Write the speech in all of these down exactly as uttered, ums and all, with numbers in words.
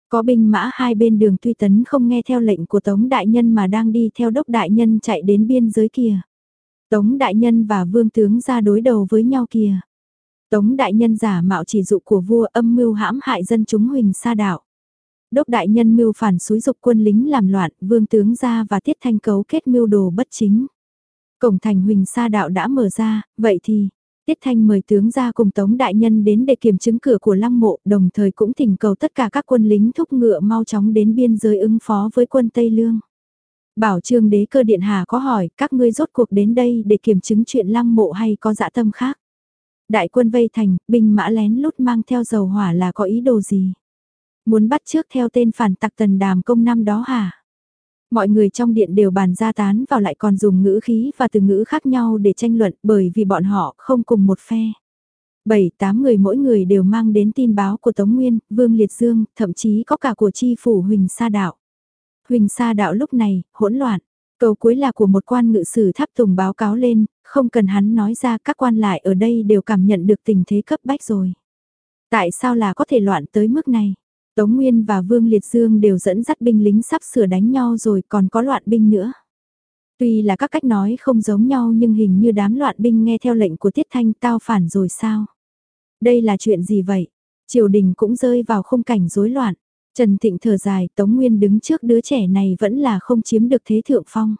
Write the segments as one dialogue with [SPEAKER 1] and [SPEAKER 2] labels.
[SPEAKER 1] Có binh mã hai bên đường Tuy Tấn không nghe theo lệnh của Tống Đại Nhân mà đang đi theo Đốc Đại Nhân chạy đến biên giới kìa. Tống Đại Nhân và Vương Tướng ra đối đầu với nhau kìa. Tống Đại Nhân giả mạo chỉ dụ của vua âm mưu hãm hại dân chúng Huỳnh Sa Đạo. Đốc Đại Nhân mưu phản xúi dục quân lính làm loạn, Vương Tướng ra và Tiết Thanh cấu kết mưu đồ bất chính. Cổng thành Huỳnh Sa Đạo đã mở ra, vậy thì... Tiết Thanh mời tướng ra cùng Tống Đại Nhân đến để kiểm chứng cửa của lăng mộ, đồng thời cũng thỉnh cầu tất cả các quân lính thúc ngựa mau chóng đến biên giới ứng phó với quân Tây Lương. Bảo Trương Đế Cơ Điện Hà có hỏi các ngươi rốt cuộc đến đây để kiểm chứng chuyện lăng mộ hay có dã tâm khác. Đại quân vây thành, binh mã lén lút mang theo dầu hỏa là có ý đồ gì? Muốn bắt trước theo tên phản tặc Tần Đàm Công năm đó hả? Mọi người trong điện đều bàn ra tán vào lại còn dùng ngữ khí và từ ngữ khác nhau để tranh luận bởi vì bọn họ không cùng một phe. Bảy tám người mỗi người đều mang đến tin báo của Tống Nguyên, Vương Liệt Dương, thậm chí có cả của chi phủ Huỳnh Sa Đạo. Huỳnh Sa Đạo lúc này, hỗn loạn. Câu cuối là của một quan ngự sử tháp tùng báo cáo lên, không cần hắn nói ra các quan lại ở đây đều cảm nhận được tình thế cấp bách rồi. Tại sao là có thể loạn tới mức này? Tống Nguyên và Vương Liệt Dương đều dẫn dắt binh lính sắp sửa đánh nhau rồi còn có loạn binh nữa. Tuy là các cách nói không giống nhau nhưng hình như đám loạn binh nghe theo lệnh của Tiết Thanh tao phản rồi sao? Đây là chuyện gì vậy? Triều đình cũng rơi vào khung cảnh rối loạn. Trần Thịnh thở dài, Tống Nguyên đứng trước đứa trẻ này vẫn là không chiếm được thế thượng phong.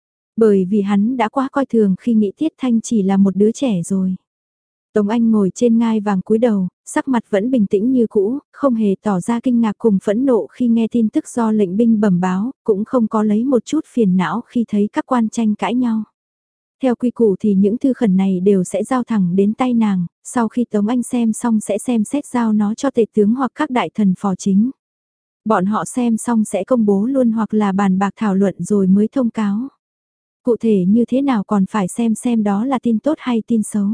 [SPEAKER 1] Bởi vì hắn đã quá coi thường khi nghĩ Tiết Thanh chỉ là một đứa trẻ rồi. Tống Anh ngồi trên ngai vàng cúi đầu, sắc mặt vẫn bình tĩnh như cũ, không hề tỏ ra kinh ngạc cùng phẫn nộ khi nghe tin tức do lệnh binh bẩm báo, cũng không có lấy một chút phiền não khi thấy các quan tranh cãi nhau. Theo quy củ thì những thư khẩn này đều sẽ giao thẳng đến tay nàng, sau khi Tống Anh xem xong sẽ xem xét giao nó cho tể tướng hoặc các đại thần phò chính. Bọn họ xem xong sẽ công bố luôn hoặc là bàn bạc thảo luận rồi mới thông cáo. Cụ thể như thế nào còn phải xem xem đó là tin tốt hay tin xấu.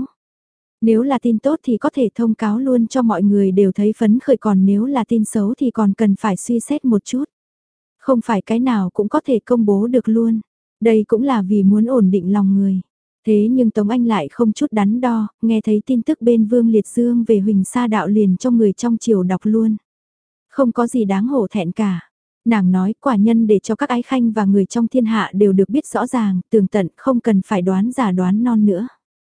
[SPEAKER 1] Nếu là tin tốt thì có thể thông cáo luôn cho mọi người đều thấy phấn khởi, còn nếu là tin xấu thì còn cần phải suy xét một chút. Không phải cái nào cũng có thể công bố được luôn. Đây cũng là vì muốn ổn định lòng người. Thế nhưng Tống Anh lại không chút đắn đo, nghe thấy tin tức bên Vương Liệt Dương về Huỳnh Sa Đạo liền cho người trong triều đọc luôn. Không có gì đáng hổ thẹn cả. Nàng nói quả nhân để cho các ái khanh và người trong thiên hạ đều được biết rõ ràng, tường tận, không cần phải đoán giả đoán non nữa.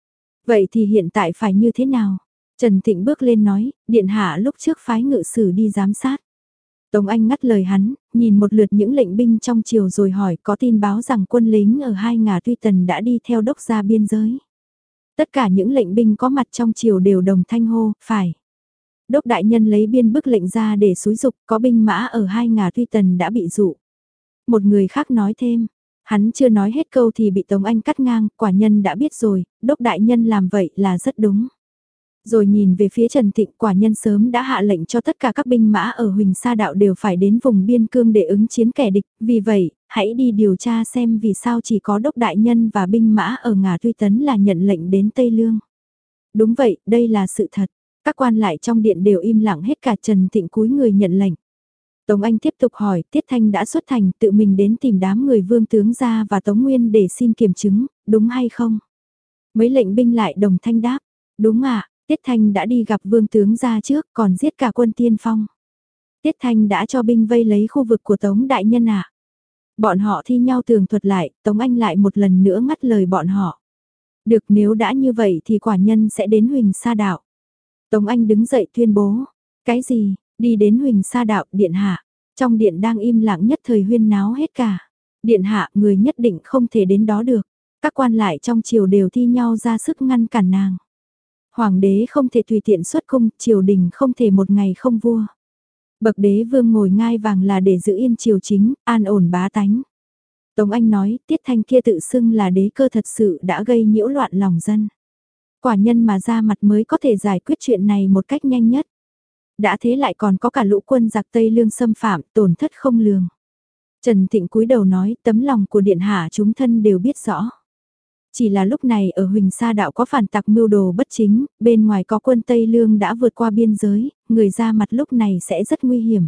[SPEAKER 1] Vậy thì hiện tại phải như thế nào? Trần Thịnh bước lên nói, điện hạ lúc trước phái ngự sử đi giám sát. Tống Anh ngắt lời hắn, nhìn một lượt những lệnh binh trong triều rồi hỏi có tin báo rằng quân lính ở hai ngả Tuy Tần đã đi theo đốc ra biên giới. Tất cả những lệnh binh có mặt trong triều đều đồng thanh hô, phải. Đốc đại nhân lấy biên bức lệnh ra để xúi dục, có binh mã ở hai ngả Tuy Tần đã bị dụ. Một người khác nói thêm, hắn chưa nói hết câu thì bị Tống Anh cắt ngang, quả nhân đã biết rồi, đốc đại nhân làm vậy là rất đúng. Rồi nhìn về phía Trần Thịnh, quả nhân sớm đã hạ lệnh cho tất cả các binh mã ở Huỳnh Sa Đạo đều phải đến vùng biên cương để ứng chiến kẻ địch, vì vậy, hãy đi điều tra xem vì sao chỉ có đốc đại nhân và binh mã ở ngả Tuy Tấn là nhận lệnh đến Tây Lương. Đúng vậy, đây là sự thật. Các quan lại trong điện đều im lặng hết, cả Trần Thịnh cúi người nhận lệnh. Tống Anh tiếp tục hỏi, Tiết Thanh đã xuất thành tự mình đến tìm đám người Vương Tướng gia và Tống Nguyên để xin kiểm chứng, đúng hay không? Mấy lệnh binh lại đồng thanh đáp, đúng ạ, Tiết Thanh đã đi gặp Vương Tướng gia trước còn giết cả quân tiên phong. Tiết Thanh đã cho binh vây lấy khu vực của Tống Đại Nhân ạ. Bọn họ thi nhau tường thuật lại, Tống Anh lại một lần nữa ngắt lời bọn họ. Được, nếu đã như vậy thì quả nhân sẽ đến Huỳnh Sa Đạo. Tống Anh đứng dậy tuyên bố, cái gì? Đi đến Huỳnh Sa Đạo, điện hạ. Trong điện đang im lặng nhất thời huyên náo hết cả. Điện hạ, người nhất định không thể đến đó được. Các quan lại trong triều đều thi nhau ra sức ngăn cản nàng. Hoàng đế không thể tùy tiện xuất cung, triều đình không thể một ngày không vua. Bậc đế vương ngồi ngai vàng là để giữ yên triều chính, an ổn bá tánh. Tống Anh nói, Tiết Thanh kia tự xưng là đế cơ thật sự đã gây nhiễu loạn lòng dân. Quả nhân mà ra mặt mới có thể giải quyết chuyện này một cách nhanh nhất. Đã thế lại còn có cả lũ quân giặc Tây Lương xâm phạm, tổn thất không lường. Trần Thịnh cúi đầu nói, tấm lòng của điện hạ chúng thân đều biết rõ. Chỉ là lúc này ở Huỳnh Sa Đạo có phản tặc mưu đồ bất chính, bên ngoài có quân Tây Lương đã vượt qua biên giới, người ra mặt lúc này sẽ rất nguy hiểm.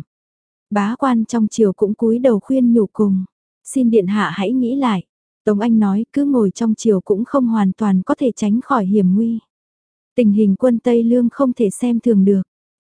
[SPEAKER 1] Bá quan trong triều cũng cúi đầu khuyên nhủ cùng, xin điện hạ hãy nghĩ lại. Tống Anh nói, cứ ngồi trong triều cũng không hoàn toàn có thể tránh khỏi hiểm nguy. Tình hình quân Tây Lương không thể xem thường được.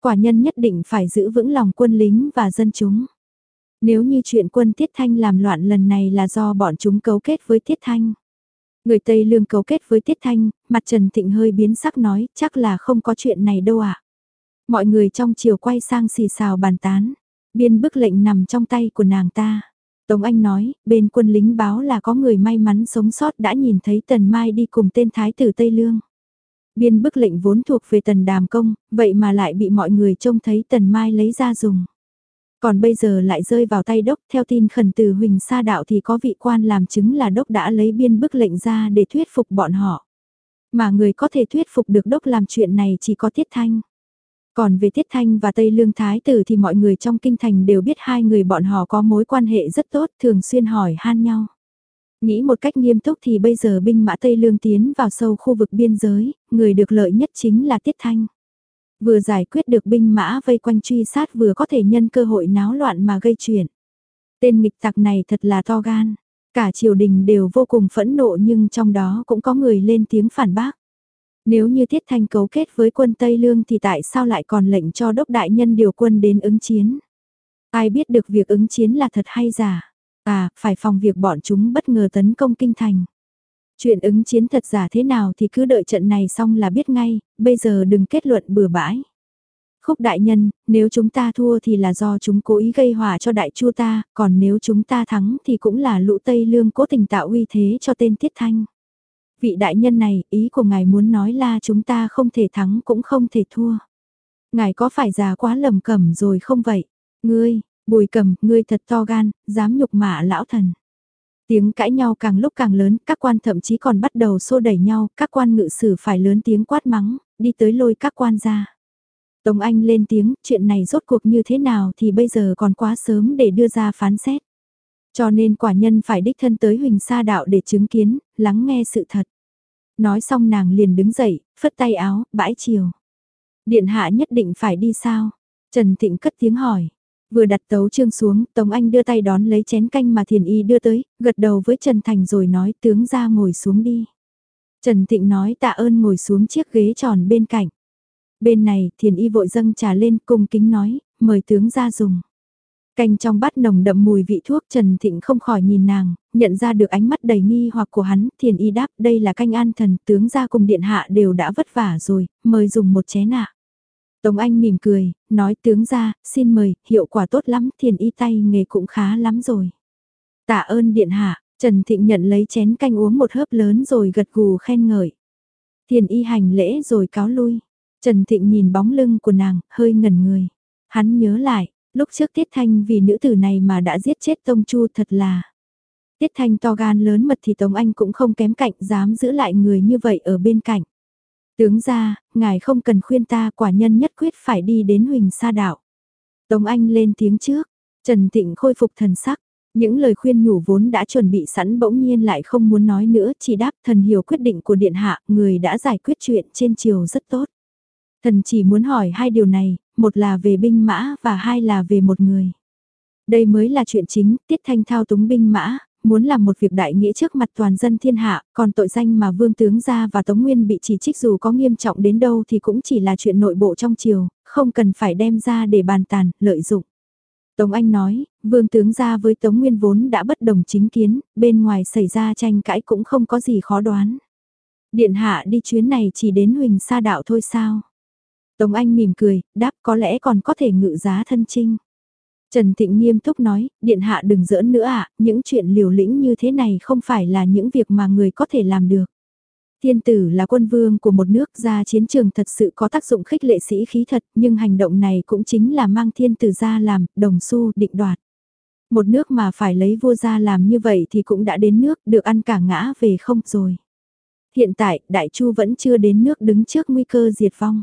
[SPEAKER 1] Quả nhân nhất định phải giữ vững lòng quân lính và dân chúng. Nếu như chuyện quân Tiết Thanh làm loạn lần này là do bọn chúng cấu kết với Tiết Thanh. Người Tây Lương cấu kết với Tiết Thanh, mặt Trần Thịnh hơi biến sắc nói, chắc là không có chuyện này đâu ạ. Mọi người trong triều quay sang xì xào bàn tán, biên bức lệnh nằm trong tay của nàng ta. Tống Anh nói, bên quân lính báo là có người may mắn sống sót đã nhìn thấy Tần Mai đi cùng tên thái tử Tây Lương. Biên bức lệnh vốn thuộc về Tần Đàm Công, vậy mà lại bị mọi người trông thấy Tần Mai lấy ra dùng. Còn bây giờ lại rơi vào tay đốc, theo tin khẩn từ Huỳnh Sa Đạo thì có vị quan làm chứng là đốc đã lấy biên bức lệnh ra để thuyết phục bọn họ. Mà người có thể thuyết phục được đốc làm chuyện này chỉ có Tiết Thanh. Còn về Tiết Thanh và Tây Lương Thái Tử thì mọi người trong kinh thành đều biết hai người bọn họ có mối quan hệ rất tốt, thường xuyên hỏi han nhau. Nghĩ một cách nghiêm túc thì bây giờ binh mã Tây Lương tiến vào sâu khu vực biên giới, người được lợi nhất chính là Tiết Thanh. Vừa giải quyết được binh mã vây quanh truy sát vừa có thể nhân cơ hội náo loạn mà gây chuyện. Tên nghịch tặc này thật là to gan. Cả triều đình đều vô cùng phẫn nộ nhưng trong đó cũng có người lên tiếng phản bác. Nếu như Tiết Thanh cấu kết với quân Tây Lương thì tại sao lại còn lệnh cho đốc đại nhân điều quân đến ứng chiến? Ai biết được việc ứng chiến là thật hay giả? À, phải phòng việc bọn chúng bất ngờ tấn công kinh thành. Chuyện ứng chiến thật giả thế nào thì cứ đợi trận này xong là biết ngay, bây giờ đừng kết luận bừa bãi. Khúc đại nhân, nếu chúng ta thua thì là do chúng cố ý gây họa cho đại chu ta, còn nếu chúng ta thắng thì cũng là lũ Tây Lương cố tình tạo uy thế cho tên Tiết Thanh. Vị đại nhân này, ý của ngài muốn nói là chúng ta không thể thắng cũng không thể thua. Ngài có phải già quá lầm cẩm rồi không vậy? Ngươi, Bùi Cầm, ngươi thật to gan, dám nhục mạ lão thần. Tiếng cãi nhau càng lúc càng lớn, các quan thậm chí còn bắt đầu xô đẩy nhau, các quan ngự sử phải lớn tiếng quát mắng, đi tới lôi các quan ra. Tống Anh lên tiếng, chuyện này rốt cuộc như thế nào thì bây giờ còn quá sớm để đưa ra phán xét. Cho nên quả nhân phải đích thân tới Huỳnh Sa Đạo để chứng kiến, lắng nghe sự thật. Nói xong nàng liền đứng dậy, phất tay áo, bãi chiều. Điện hạ nhất định phải đi sao? Trần Thịnh cất tiếng hỏi. Vừa đặt tấu chương xuống, Tống Anh đưa tay đón lấy chén canh mà Thiền Y đưa tới, gật đầu với Trần Thành rồi nói tướng ra ngồi xuống đi. Trần Thịnh nói tạ ơn ngồi xuống chiếc ghế tròn bên cạnh. Bên này, Thiền Y vội dâng trà lên cung kính nói, mời tướng ra dùng. Canh trong bát nồng đậm mùi vị thuốc, Trần Thịnh không khỏi nhìn nàng, nhận ra được ánh mắt đầy nghi hoặc của hắn, Thiền Y đáp đây là canh an thần, tướng ra cùng điện hạ đều đã vất vả rồi, mời dùng một chén ạ. Tống Anh mỉm cười, nói tướng ra, xin mời, hiệu quả tốt lắm, Thiền Y tay nghề cũng khá lắm rồi. Tạ ơn điện hạ, Trần Thịnh nhận lấy chén canh uống một hớp lớn rồi gật gù khen ngợi. Thiền Y hành lễ rồi cáo lui. Trần Thịnh nhìn bóng lưng của nàng, hơi ngẩn người. Hắn nhớ lại, lúc trước Tiết Thanh vì nữ tử này mà đã giết chết Tông Chu thật là. Tiết Thanh to gan lớn mật thì Tống Anh cũng không kém cạnh, dám giữ lại người như vậy ở bên cạnh. Tướng ra, ngài không cần khuyên ta, quả nhân nhất quyết phải đi đến Huỳnh Sa Đạo. Tống Anh lên tiếng trước, Trần Thịnh khôi phục thần sắc. Những lời khuyên nhủ vốn đã chuẩn bị sẵn bỗng nhiên lại không muốn nói nữa, chỉ đáp thần hiểu quyết định của điện hạ, người đã giải quyết chuyện trên triều rất tốt. Thần chỉ muốn hỏi hai điều này, một là về binh mã và hai là về một người. Đây mới là chuyện chính, Tiết Thanh thao túng binh mã, muốn làm một việc đại nghĩa trước mặt toàn dân thiên hạ, còn tội danh mà Vương Tướng Gia và Tống Nguyên bị chỉ trích dù có nghiêm trọng đến đâu thì cũng chỉ là chuyện nội bộ trong triều, không cần phải đem ra để bàn tàn, lợi dụng. Tống Anh nói, Vương Tướng Gia với Tống Nguyên vốn đã bất đồng chính kiến, bên ngoài xảy ra tranh cãi cũng không có gì khó đoán. Điện hạ đi chuyến này chỉ đến Huỳnh Sa Đạo thôi sao? Tống Anh mỉm cười, đáp có lẽ còn có thể ngự giá thân chinh. Trần Thịnh nghiêm túc nói, điện hạ đừng giỡn nữa ạ, những chuyện liều lĩnh như thế này không phải là những việc mà người có thể làm được. Thiên tử là quân vương của một nước, ra chiến trường thật sự có tác dụng khích lệ sĩ khí thật, nhưng hành động này cũng chính là mang thiên tử ra làm, đồng xu, định đoạt. Một nước mà phải lấy vua ra làm như vậy thì cũng đã đến nước, được ăn cả ngã về không rồi. Hiện tại, Đại Chu vẫn chưa đến nước đứng trước nguy cơ diệt vong.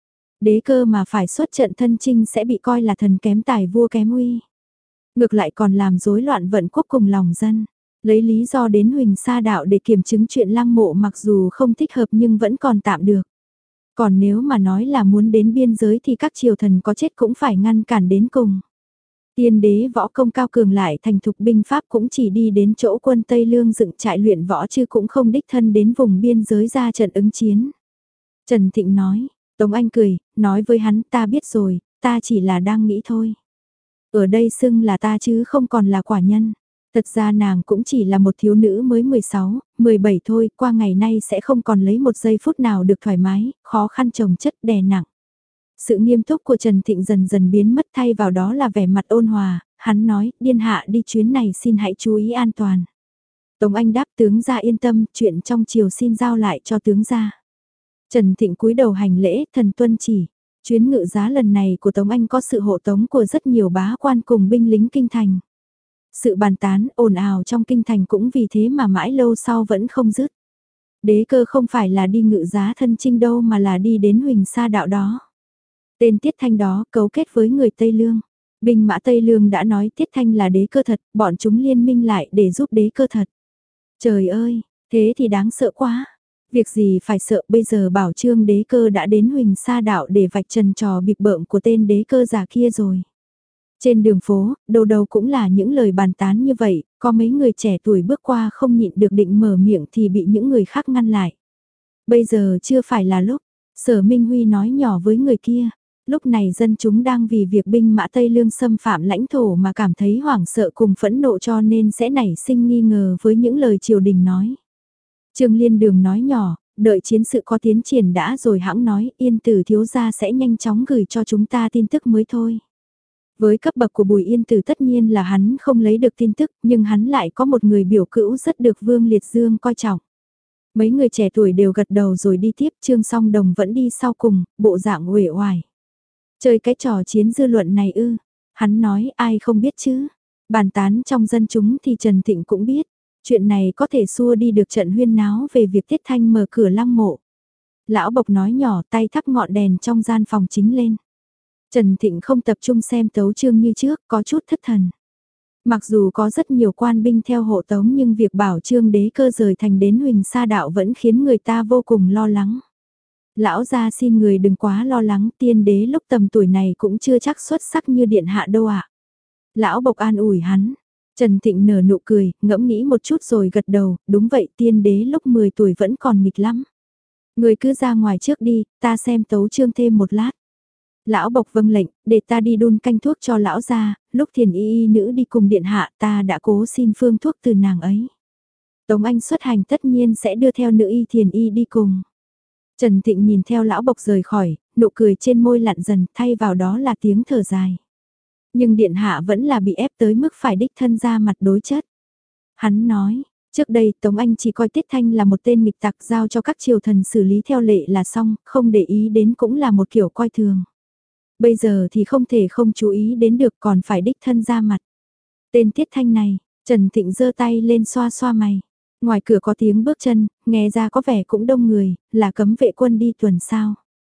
[SPEAKER 1] Đế cơ mà phải xuất trận thân chinh sẽ bị coi là thần kém tài vua kém uy. Ngược lại còn làm rối loạn vận quốc cùng lòng dân. Lấy lý do đến Huỳnh Sa Đạo để kiểm chứng chuyện Lăng Mộ mặc dù không thích hợp nhưng vẫn còn tạm được. Còn nếu mà nói là muốn đến biên giới thì các triều thần có chết cũng phải ngăn cản đến cùng. Tiên đế võ công cao cường lại thành thục binh pháp cũng chỉ đi đến chỗ quân Tây Lương dựng trại luyện võ chứ cũng không đích thân đến vùng biên giới ra trận ứng chiến. Trần Thịnh nói, Tống Anh cười, nói với hắn ta biết rồi, ta chỉ là đang nghĩ thôi. Ở đây xưng là ta chứ không còn là quả nhân. Thật ra nàng cũng chỉ là một thiếu nữ mới mười sáu, mười bảy thôi, qua ngày nay sẽ không còn lấy một giây phút nào được thoải mái, khó khăn chồng chất đè nặng. Sự nghiêm túc của Trần Thịnh dần dần biến mất, thay vào đó là vẻ mặt ôn hòa, hắn nói, điên hạ đi chuyến này xin hãy chú ý an toàn. Tống Anh đáp tướng gia yên tâm, chuyện trong chiều xin giao lại cho tướng gia. Trần Thịnh cúi đầu hành lễ, thần tuân chỉ. Chuyến ngự giá lần này của Tống Anh có sự hộ tống của rất nhiều bá quan cùng binh lính kinh thành. Sự bàn tán ồn ào trong kinh thành cũng vì thế mà mãi lâu sau vẫn không dứt. Đế cơ không phải là đi ngự giá thân chinh đâu mà là đi đến Huỳnh Sa đạo đó. Tên Tiết Thanh đó cấu kết với người Tây Lương. Binh mã Tây Lương đã nói Tiết Thanh là đế cơ thật, bọn chúng liên minh lại để giúp đế cơ thật. Trời ơi, thế thì đáng sợ quá. Việc gì phải sợ, bây giờ bảo Trương đế cơ đã đến Huỳnh Sa đạo để vạch trần trò bịp bợm của tên đế cơ già kia rồi. Trên đường phố, đâu đâu cũng là những lời bàn tán như vậy, có mấy người trẻ tuổi bước qua không nhịn được định mở miệng thì bị những người khác ngăn lại. Bây giờ chưa phải là lúc, Sở Minh Huy nói nhỏ với người kia. Lúc này dân chúng đang vì việc binh mã Tây Lương xâm phạm lãnh thổ mà cảm thấy hoảng sợ cùng phẫn nộ cho nên sẽ nảy sinh nghi ngờ với những lời triều đình nói. Trương Liên Đường nói nhỏ, đợi chiến sự có tiến triển đã rồi hãng nói Yên Tử thiếu gia sẽ nhanh chóng gửi cho chúng ta tin tức mới thôi. Với cấp bậc của Bùi Yên Tử tất nhiên là hắn không lấy được tin tức, nhưng hắn lại có một người biểu cữu rất được Vương Liệt Dương coi trọng. Mấy người trẻ tuổi đều gật đầu rồi đi tiếp, Trương Song Đồng vẫn đi sau cùng, bộ dạng uể oải. Chơi cái trò chiến dư luận này ư? Hắn nói ai không biết chứ? Bàn tán trong dân chúng thì Trần Thịnh cũng biết. Chuyện này có thể xua đi được trận huyên náo về việc Tiết Thanh mở cửa lăng mộ. Lão Bộc nói nhỏ, tay thắp ngọn đèn trong gian phòng chính lên. Trần Thịnh không tập trung xem tấu chương như trước, có chút thất thần. Mặc dù có rất nhiều quan binh theo hộ tống nhưng việc bảo Trương đế cơ rời thành đến Huỳnh Sa đạo vẫn khiến người ta vô cùng lo lắng. Lão gia xin người đừng quá lo lắng, tiên đế lúc tầm tuổi này cũng chưa chắc xuất sắc như điện hạ đâu ạ. Lão Bộc an ủi hắn. Trần Thịnh nở nụ cười, ngẫm nghĩ một chút rồi gật đầu, đúng vậy tiên đế lúc mười tuổi vẫn còn nghịch lắm. Người cứ ra ngoài trước đi, ta xem tấu chương thêm một lát. Lão Bộc vâng lệnh, để ta đi đun canh thuốc cho lão gia, lúc thiền y y nữ đi cùng điện hạ ta đã cố xin phương thuốc từ nàng ấy. Tống Anh xuất hành tất nhiên sẽ đưa theo nữ y thiền y đi cùng. Trần Thịnh nhìn theo lão Bộc rời khỏi, nụ cười trên môi lặn dần, thay vào đó là tiếng thở dài. Nhưng điện hạ vẫn là bị ép tới mức phải đích thân ra mặt đối chất. Hắn nói, trước đây Tống Anh chỉ coi Tiết Thanh là một tên nghịch tặc giao cho các triều thần xử lý theo lệ là xong, không để ý đến cũng là một kiểu coi thường. Bây giờ thì không thể không chú ý đến được còn phải đích thân ra mặt. Tên Tiết Thanh này, Trần Thịnh giơ tay lên xoa xoa mày. Ngoài cửa có tiếng bước chân, nghe ra có vẻ cũng đông người, là cấm vệ quân đi tuần sao.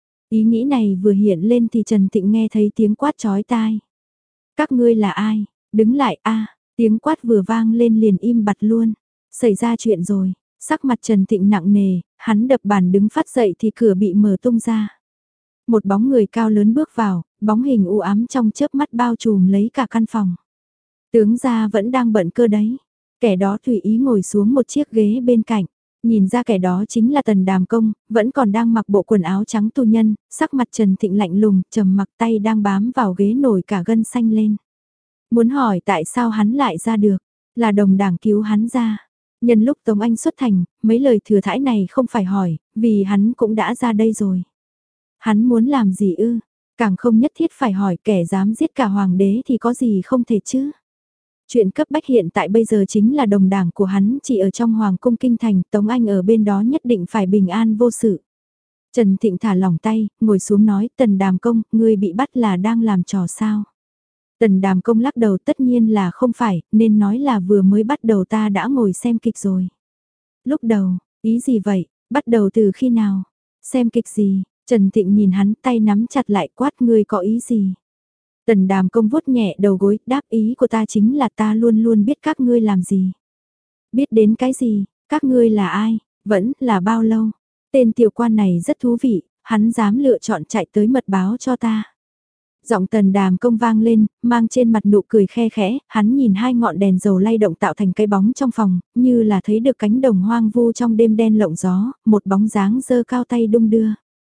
[SPEAKER 1] Ý nghĩ này vừa hiện lên thì Trần Thịnh nghe thấy tiếng quát chói tai. Các ngươi là ai? Đứng lại a tiếng quát vừa vang lên liền im bặt luôn. Xảy ra chuyện rồi, sắc mặt Trần Thịnh nặng nề, hắn đập bàn đứng phát dậy thì cửa bị mở tung ra. Một bóng người cao lớn bước vào, bóng hình u ám trong chớp mắt bao trùm lấy cả căn phòng. Tướng gia vẫn đang bận cơ đấy. Kẻ đó tùy ý ngồi xuống một chiếc ghế bên cạnh. Nhìn ra kẻ đó chính là Tần Đàm Công, vẫn còn đang mặc bộ quần áo trắng tu nhân, sắc mặt Trần Thịnh lạnh lùng, trầm mặc tay đang bám vào ghế nổi cả gân xanh lên. Muốn hỏi tại sao hắn lại ra được, là đồng đảng cứu hắn ra. Nhân lúc Tống Anh xuất thành, mấy lời thừa thãi này không phải hỏi, vì hắn cũng đã ra đây rồi. Hắn muốn làm gì ư, càng không nhất thiết phải hỏi kẻ dám giết cả hoàng đế thì có gì không thể chứ. Chuyện cấp bách hiện tại bây giờ chính là đồng đảng của hắn chỉ ở trong hoàng cung kinh thành, Tống Anh ở bên đó nhất định phải bình an vô sự. Trần Thịnh thả lỏng tay, ngồi xuống nói, Tần Đàm Công, ngươi bị bắt là đang làm trò sao? Tần Đàm Công lắc đầu tất nhiên là không phải, nên nói là vừa mới bắt đầu ta đã ngồi xem kịch rồi. Lúc đầu, ý gì vậy, bắt đầu từ khi nào? Xem kịch gì? Trần Thịnh nhìn hắn tay nắm chặt lại quát ngươi có ý gì? Tần Đàm Công vuốt nhẹ đầu gối, đáp ý của ta chính là ta luôn luôn biết các ngươi làm gì. Biết đến cái gì, các ngươi là ai, vẫn là bao lâu. Tên tiểu quan này rất thú vị, hắn dám lựa chọn chạy tới mật báo cho ta. Giọng Tần Đàm Công vang lên, mang trên mặt nụ cười khe khẽ, hắn nhìn hai ngọn đèn dầu lay động tạo thành cái bóng trong phòng, như là thấy được cánh đồng hoang vu trong đêm đen lộng gió, một bóng dáng dơ cao tay đung đưa.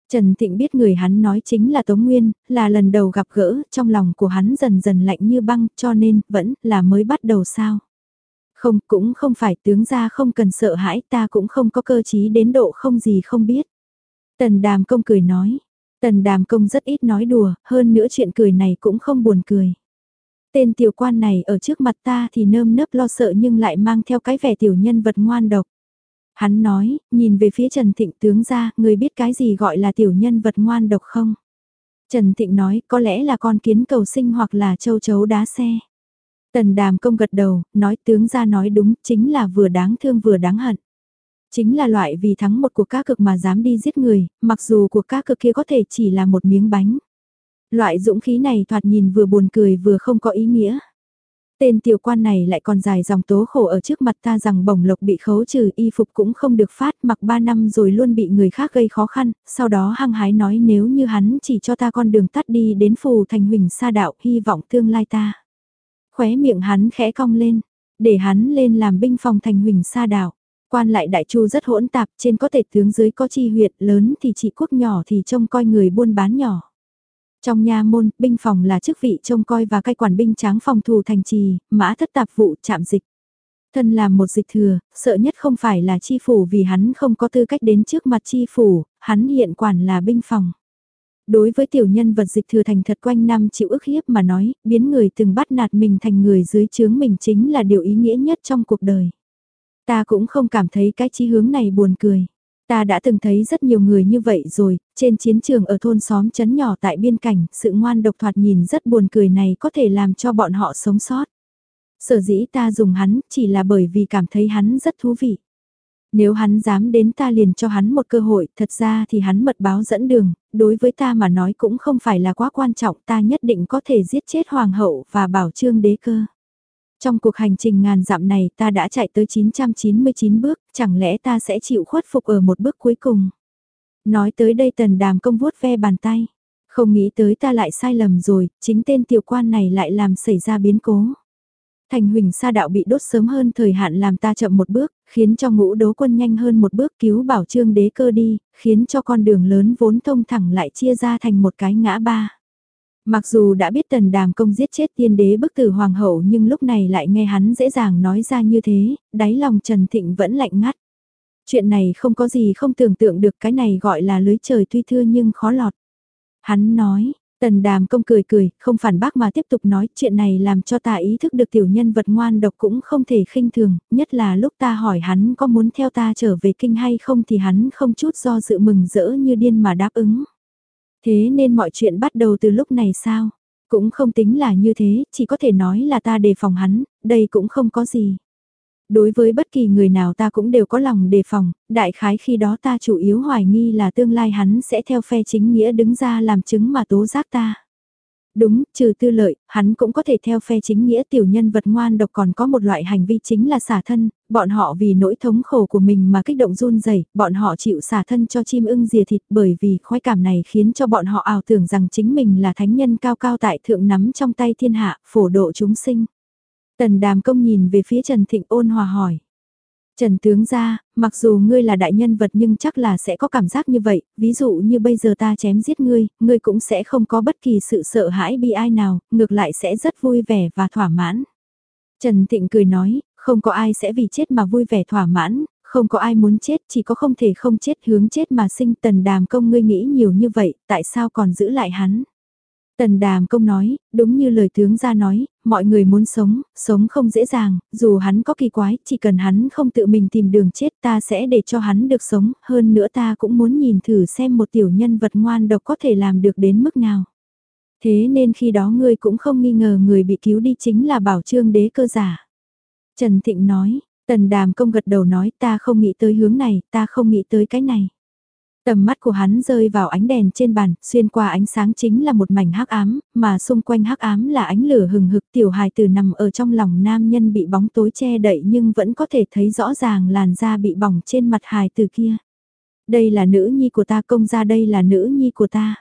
[SPEAKER 1] Trần Thịnh biết người hắn nói chính là Tống Nguyên, là lần đầu gặp gỡ, trong lòng của hắn dần dần lạnh như băng, cho nên, vẫn là mới bắt đầu sao. Không, cũng không phải, tướng gia không cần sợ hãi, ta cũng không có cơ chí đến độ không gì không biết. Tần Đàm Công cười nói, Tần Đàm Công rất ít nói đùa, hơn nữa chuyện cười này cũng không buồn cười. Tên tiểu quan này ở trước mặt ta thì nơm nớp lo sợ nhưng lại mang theo cái vẻ tiểu nhân vật ngoan độc. Hắn nói, nhìn về phía Trần Thịnh tướng ra, người biết cái gì gọi là tiểu nhân vật ngoan độc không? Trần Thịnh nói, có lẽ là con kiến cầu sinh hoặc là châu chấu đá xe. Tần Đàm Công gật đầu, nói tướng ra nói đúng, chính là vừa đáng thương vừa đáng hận. Chính là loại vì thắng một cuộc cá cược mà dám đi giết người, mặc dù cuộc cá cược kia có thể chỉ là một miếng bánh. Loại dũng khí này thoạt nhìn vừa buồn cười vừa không có ý nghĩa. Tên tiểu quan này lại còn dài dòng tố khổ ở trước mặt ta rằng bổng lộc bị khấu trừ, y phục cũng không được phát, mặc ba năm rồi luôn bị người khác gây khó khăn, sau đó hăng hái nói nếu như hắn chỉ cho ta con đường tắt đi đến phù thành huỳnh sa đạo, hy vọng tương lai ta. Khóe miệng hắn khẽ cong lên, để hắn lên làm binh phòng thành huỳnh sa đạo. Quan lại đại chu rất hỗn tạp, trên có tể tướng dưới có chi huyệt, lớn thì trị quốc, nhỏ thì trông coi người buôn bán nhỏ. Trong nha môn, binh phòng là chức vị trông coi và cai quản binh tráng phòng thủ thành trì, mã thất tạp vụ, trạm dịch. Thân làm một dịch thừa, sợ nhất không phải là chi phủ vì hắn không có tư cách đến trước mặt chi phủ, hắn hiện quản là binh phòng. Đối với tiểu nhân vật dịch thừa thành thật quanh năm chịu ức hiếp mà nói, biến người từng bắt nạt mình thành người dưới chướng mình chính là điều ý nghĩa nhất trong cuộc đời. Ta cũng không cảm thấy cái chí hướng này buồn cười. Ta đã từng thấy rất nhiều người như vậy rồi, trên chiến trường ở thôn xóm chấn nhỏ tại biên cảnh, sự ngoan độc thoạt nhìn rất buồn cười này có thể làm cho bọn họ sống sót. Sở dĩ ta dùng hắn chỉ là bởi vì cảm thấy hắn rất thú vị. Nếu hắn dám đến ta liền cho hắn một cơ hội, thật ra thì hắn mật báo dẫn đường, đối với ta mà nói cũng không phải là quá quan trọng, ta nhất định có thể giết chết hoàng hậu và bảo trương đế cơ. Trong cuộc hành trình ngàn dặm này ta đã chạy tới chín trăm chín mươi chín bước, chẳng lẽ ta sẽ chịu khuất phục ở một bước cuối cùng. Nói tới đây Tần Đàm Công vuốt ve bàn tay, không nghĩ tới ta lại sai lầm rồi, chính tên tiểu quan này lại làm xảy ra biến cố. Thành huỳnh sa đạo bị đốt sớm hơn thời hạn làm ta chậm một bước, khiến cho ngũ đấu quân nhanh hơn một bước cứu bảo trương đế cơ đi, khiến cho con đường lớn vốn thông thẳng lại chia ra thành một cái ngã ba. Mặc dù đã biết Tần Đàm Công giết chết tiên đế bức tử hoàng hậu nhưng lúc này lại nghe hắn dễ dàng nói ra như thế, đáy lòng Trần Thịnh vẫn lạnh ngắt. Chuyện này không có gì không tưởng tượng được, cái này gọi là lưới trời tuy thưa nhưng khó lọt. Hắn nói, Tần Đàm Công cười cười, không phản bác mà tiếp tục nói chuyện này làm cho ta ý thức được tiểu nhân vật ngoan độc cũng không thể khinh thường, nhất là lúc ta hỏi hắn có muốn theo ta trở về kinh hay không thì hắn không chút do dự mừng rỡ như điên mà đáp ứng. Thế nên mọi chuyện bắt đầu từ lúc này sao? Cũng không tính là như thế, chỉ có thể nói là ta đề phòng hắn, đây cũng không có gì. Đối với bất kỳ người nào ta cũng đều có lòng đề phòng, đại khái khi đó ta chủ yếu hoài nghi là tương lai hắn sẽ theo phe chính nghĩa đứng ra làm chứng mà tố giác ta. Đúng, trừ tư lợi, hắn cũng có thể theo phe chính nghĩa, tiểu nhân vật ngoan độc còn có một loại hành vi chính là xả thân, bọn họ vì nỗi thống khổ của mình mà kích động run rẩy, bọn họ chịu xả thân cho chim ưng rìa thịt bởi vì khoái cảm này khiến cho bọn họ ảo tưởng rằng chính mình là thánh nhân cao cao tại thượng nắm trong tay thiên hạ, phổ độ chúng sinh. Tần Đàm Công nhìn về phía Trần Thịnh ôn hòa hỏi. Trần tướng gia, mặc dù ngươi là đại nhân vật nhưng chắc là sẽ có cảm giác như vậy, ví dụ như bây giờ ta chém giết ngươi, ngươi cũng sẽ không có bất kỳ sự sợ hãi bi ai nào, ngược lại sẽ rất vui vẻ và thỏa mãn. Trần Thịnh cười nói, không có ai sẽ vì chết mà vui vẻ thỏa mãn, không có ai muốn chết, chỉ có không thể không chết hướng chết mà sinh. Tần Đàm Công ngươi nghĩ nhiều như vậy, tại sao còn giữ lại hắn? Tần Đàm Công nói, đúng như lời tướng gia nói, mọi người muốn sống, sống không dễ dàng, dù hắn có kỳ quái, chỉ cần hắn không tự mình tìm đường chết ta sẽ để cho hắn được sống, hơn nữa ta cũng muốn nhìn thử xem một tiểu nhân vật ngoan độc có thể làm được đến mức nào. Thế nên khi đó ngươi cũng không nghi ngờ người bị cứu đi chính là Bảo Trương đế cơ giả. Trần Thịnh nói, Tần Đàm Công gật đầu nói ta không nghĩ tới hướng này, ta không nghĩ tới cái này. Tầm mắt của hắn rơi vào ánh đèn trên bàn, xuyên qua ánh sáng chính là một mảnh hắc ám, mà xung quanh hắc ám là ánh lửa hừng hực. Tiểu hài tử nằm ở trong lòng nam nhân bị bóng tối che đậy nhưng vẫn có thể thấy rõ ràng làn da bị bỏng trên mặt hài tử kia. Đây là nữ nhi của ta, công gia, đây là nữ nhi của ta.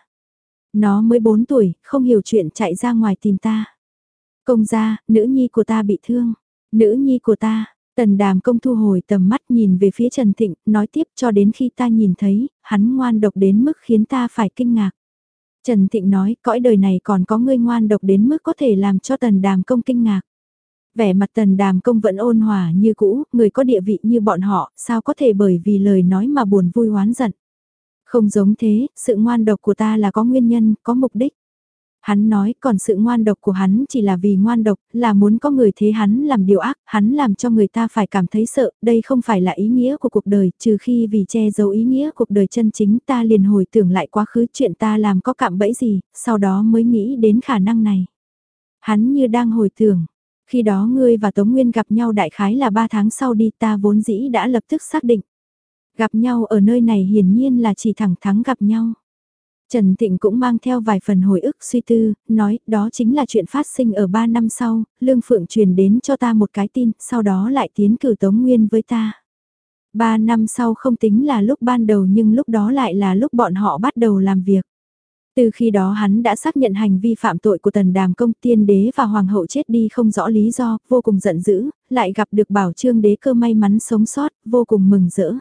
[SPEAKER 1] Nó mới bốn tuổi, không hiểu chuyện chạy ra ngoài tìm ta. Công gia, nữ nhi của ta bị thương. Nữ nhi của ta, Tần Đàm Công thu hồi tầm mắt nhìn về phía Trần Thịnh, nói tiếp cho đến khi ta nhìn thấy, hắn ngoan độc đến mức khiến ta phải kinh ngạc. Trần Thịnh nói, cõi đời này còn có người ngoan độc đến mức có thể làm cho Tần Đàm Công kinh ngạc. Vẻ mặt Tần Đàm Công vẫn ôn hòa như cũ, người có địa vị như bọn họ, sao có thể bởi vì lời nói mà buồn vui oán giận. Không giống thế, sự ngoan độc của ta là có nguyên nhân, có mục đích. Hắn nói còn sự ngoan độc của hắn chỉ là vì ngoan độc, là muốn có người thế hắn làm điều ác, hắn làm cho người ta phải cảm thấy sợ, đây không phải là ý nghĩa của cuộc đời, trừ khi vì che giấu ý nghĩa cuộc đời chân chính ta liền hồi tưởng lại quá khứ chuyện ta làm có cạm bẫy gì, sau đó mới nghĩ đến khả năng này. Hắn như đang hồi tưởng, khi đó ngươi và Tống Nguyên gặp nhau đại khái là ba tháng sau đi ta vốn dĩ đã lập tức xác định. Gặp nhau ở nơi này hiển nhiên là chỉ thẳng thắn gặp nhau. Trần Thịnh cũng mang theo vài phần hồi ức suy tư, nói đó chính là chuyện phát sinh ở ba năm sau, Lương Phượng truyền đến cho ta một cái tin, sau đó lại tiến cử Tống Nguyên với ta. Ba năm sau không tính là lúc ban đầu nhưng lúc đó lại là lúc bọn họ bắt đầu làm việc. Từ khi đó hắn đã xác nhận hành vi phạm tội của Tần Đàm Công, tiên đế và hoàng hậu chết đi không rõ lý do, vô cùng giận dữ, lại gặp được Bảo Trương đế cơ may mắn sống sót, vô cùng mừng rỡ.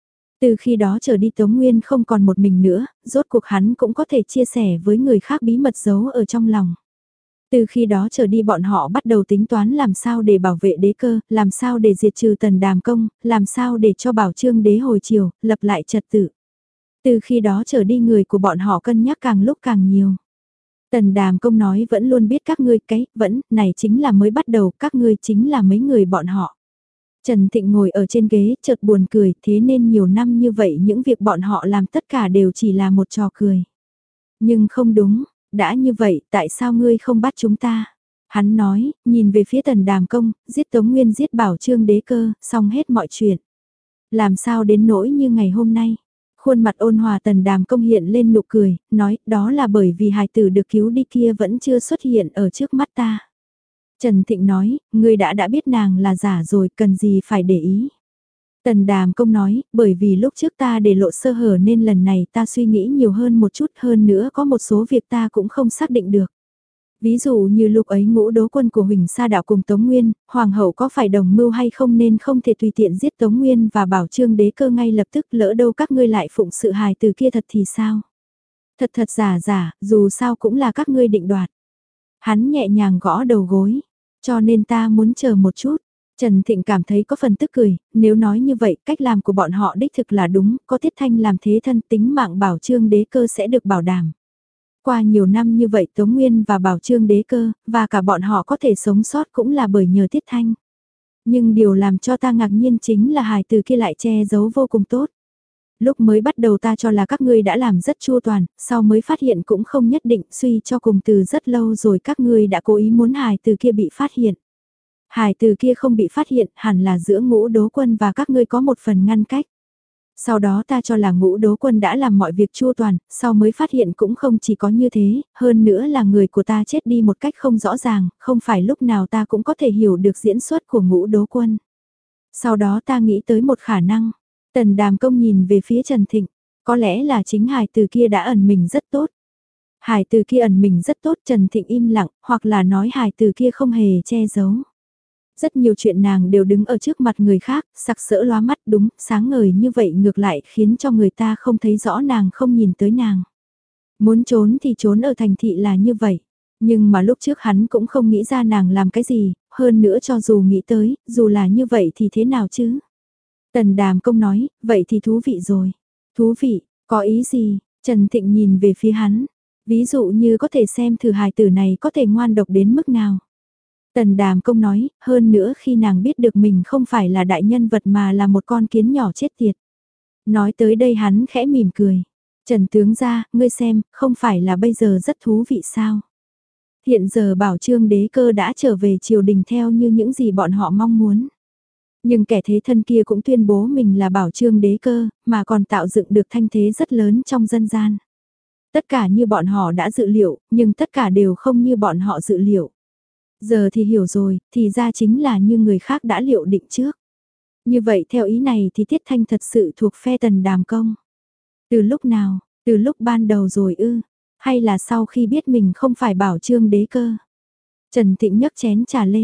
[SPEAKER 1] Từ khi đó trở đi Tống Nguyên không còn một mình nữa, rốt cuộc hắn cũng có thể chia sẻ với người khác bí mật giấu ở trong lòng. Từ khi đó trở đi bọn họ bắt đầu tính toán làm sao để bảo vệ đế cơ, làm sao để diệt trừ Tần Đàm Công, làm sao để cho Bảo Trương đế hồi chiều, lập lại trật tự. Từ khi đó trở đi người của bọn họ cân nhắc càng lúc càng nhiều. Tần Đàm Công nói vẫn luôn biết các ngươi cái, vẫn, này chính là mới bắt đầu, các ngươi chính là mấy người bọn họ. Trần Thịnh ngồi ở trên ghế, chợt buồn cười, thế nên nhiều năm như vậy những việc bọn họ làm tất cả đều chỉ là một trò cười. Nhưng không đúng, đã như vậy, tại sao ngươi không bắt chúng ta? Hắn nói, nhìn về phía Tần Đàm Công, giết Tống Nguyên giết Bảo Trương đế cơ, xong hết mọi chuyện. Làm sao đến nỗi như ngày hôm nay? Khuôn mặt ôn hòa Tần Đàm Công hiện lên nụ cười, nói đó là bởi vì hài tử được cứu đi kia vẫn chưa xuất hiện ở trước mắt ta. Trần Thịnh nói, ngươi đã đã biết nàng là giả rồi, cần gì phải để ý. Tần Đàm Công nói, bởi vì lúc trước ta để lộ sơ hở nên lần này ta suy nghĩ nhiều hơn một chút, hơn nữa có một số việc ta cũng không xác định được. Ví dụ như lúc ấy ngũ đố quân của Huỳnh Sa Đạo cùng Tống Nguyên, Hoàng hậu có phải đồng mưu hay không nên không thể tùy tiện giết Tống Nguyên và bảo Trương đế cơ ngay lập tức, lỡ đâu các ngươi lại phụng sự hài từ kia thật thì sao? Thật thật giả giả, dù sao cũng là các ngươi định đoạt. Hắn nhẹ nhàng gõ đầu gối, cho nên ta muốn chờ một chút. Trần Thịnh cảm thấy có phần tức cười, nếu nói như vậy cách làm của bọn họ đích thực là đúng, có Tiết Thanh làm thế thân tính mạng Bảo Trương đế cơ sẽ được bảo đảm. Qua nhiều năm như vậy Tống Nguyên và Bảo Trương đế cơ, và cả bọn họ có thể sống sót cũng là bởi nhờ Tiết Thanh. Nhưng điều làm cho ta ngạc nhiên chính là hài từ kia lại che giấu vô cùng tốt. Lúc mới bắt đầu ta cho là các ngươi đã làm rất chu toàn, sau mới phát hiện cũng không nhất định, suy cho cùng từ rất lâu rồi các ngươi đã cố ý muốn hài từ kia bị phát hiện. Hài từ kia không bị phát hiện hẳn là giữa ngũ đố quân và các ngươi có một phần ngăn cách. Sau đó ta cho là ngũ đố quân đã làm mọi việc chu toàn, sau mới phát hiện cũng không chỉ có như thế, hơn nữa là người của ta chết đi một cách không rõ ràng, không phải lúc nào ta cũng có thể hiểu được diễn xuất của ngũ đố quân. Sau đó ta nghĩ tới một khả năng. Tần Đàm Công nhìn về phía Trần Thịnh, có lẽ là chính hài từ kia đã ẩn mình rất tốt. Hài từ kia ẩn mình rất tốt, Trần Thịnh im lặng, hoặc là nói hài từ kia không hề che giấu. Rất nhiều chuyện nàng đều đứng ở trước mặt người khác, sặc sỡ lóa mắt đúng, sáng ngời như vậy ngược lại khiến cho người ta không thấy rõ nàng không nhìn tới nàng. Muốn trốn thì trốn ở thành thị là như vậy, nhưng mà lúc trước hắn cũng không nghĩ ra nàng làm cái gì, hơn nữa cho dù nghĩ tới, dù là như vậy thì thế nào chứ? Tần Đàm Công nói, vậy thì thú vị rồi. Thú vị, có ý gì? Trần Thịnh nhìn về phía hắn, ví dụ như có thể xem thử hài tử này có thể ngoan độc đến mức nào. Tần Đàm Công nói, hơn nữa khi nàng biết được mình không phải là đại nhân vật mà là một con kiến nhỏ chết tiệt. Nói tới đây hắn khẽ mỉm cười. Trần tướng gia, ngươi xem, không phải là bây giờ rất thú vị sao? Hiện giờ Bảo Trương đế cơ đã trở về triều đình theo như những gì bọn họ mong muốn. Nhưng kẻ thế thân kia cũng tuyên bố mình là Bảo Trương đế cơ, mà còn tạo dựng được thanh thế rất lớn trong dân gian. Tất cả như bọn họ đã dự liệu, nhưng tất cả đều không như bọn họ dự liệu. Giờ thì hiểu rồi, thì ra chính là như người khác đã liệu định trước. Như vậy theo ý này thì Tiết Thanh thật sự thuộc phe Tần Đàm Công. Từ lúc nào, từ lúc ban đầu rồi ư, hay là sau khi biết mình không phải Bảo Trương đế cơ. Trần Thịnh nhấc chén trà lên,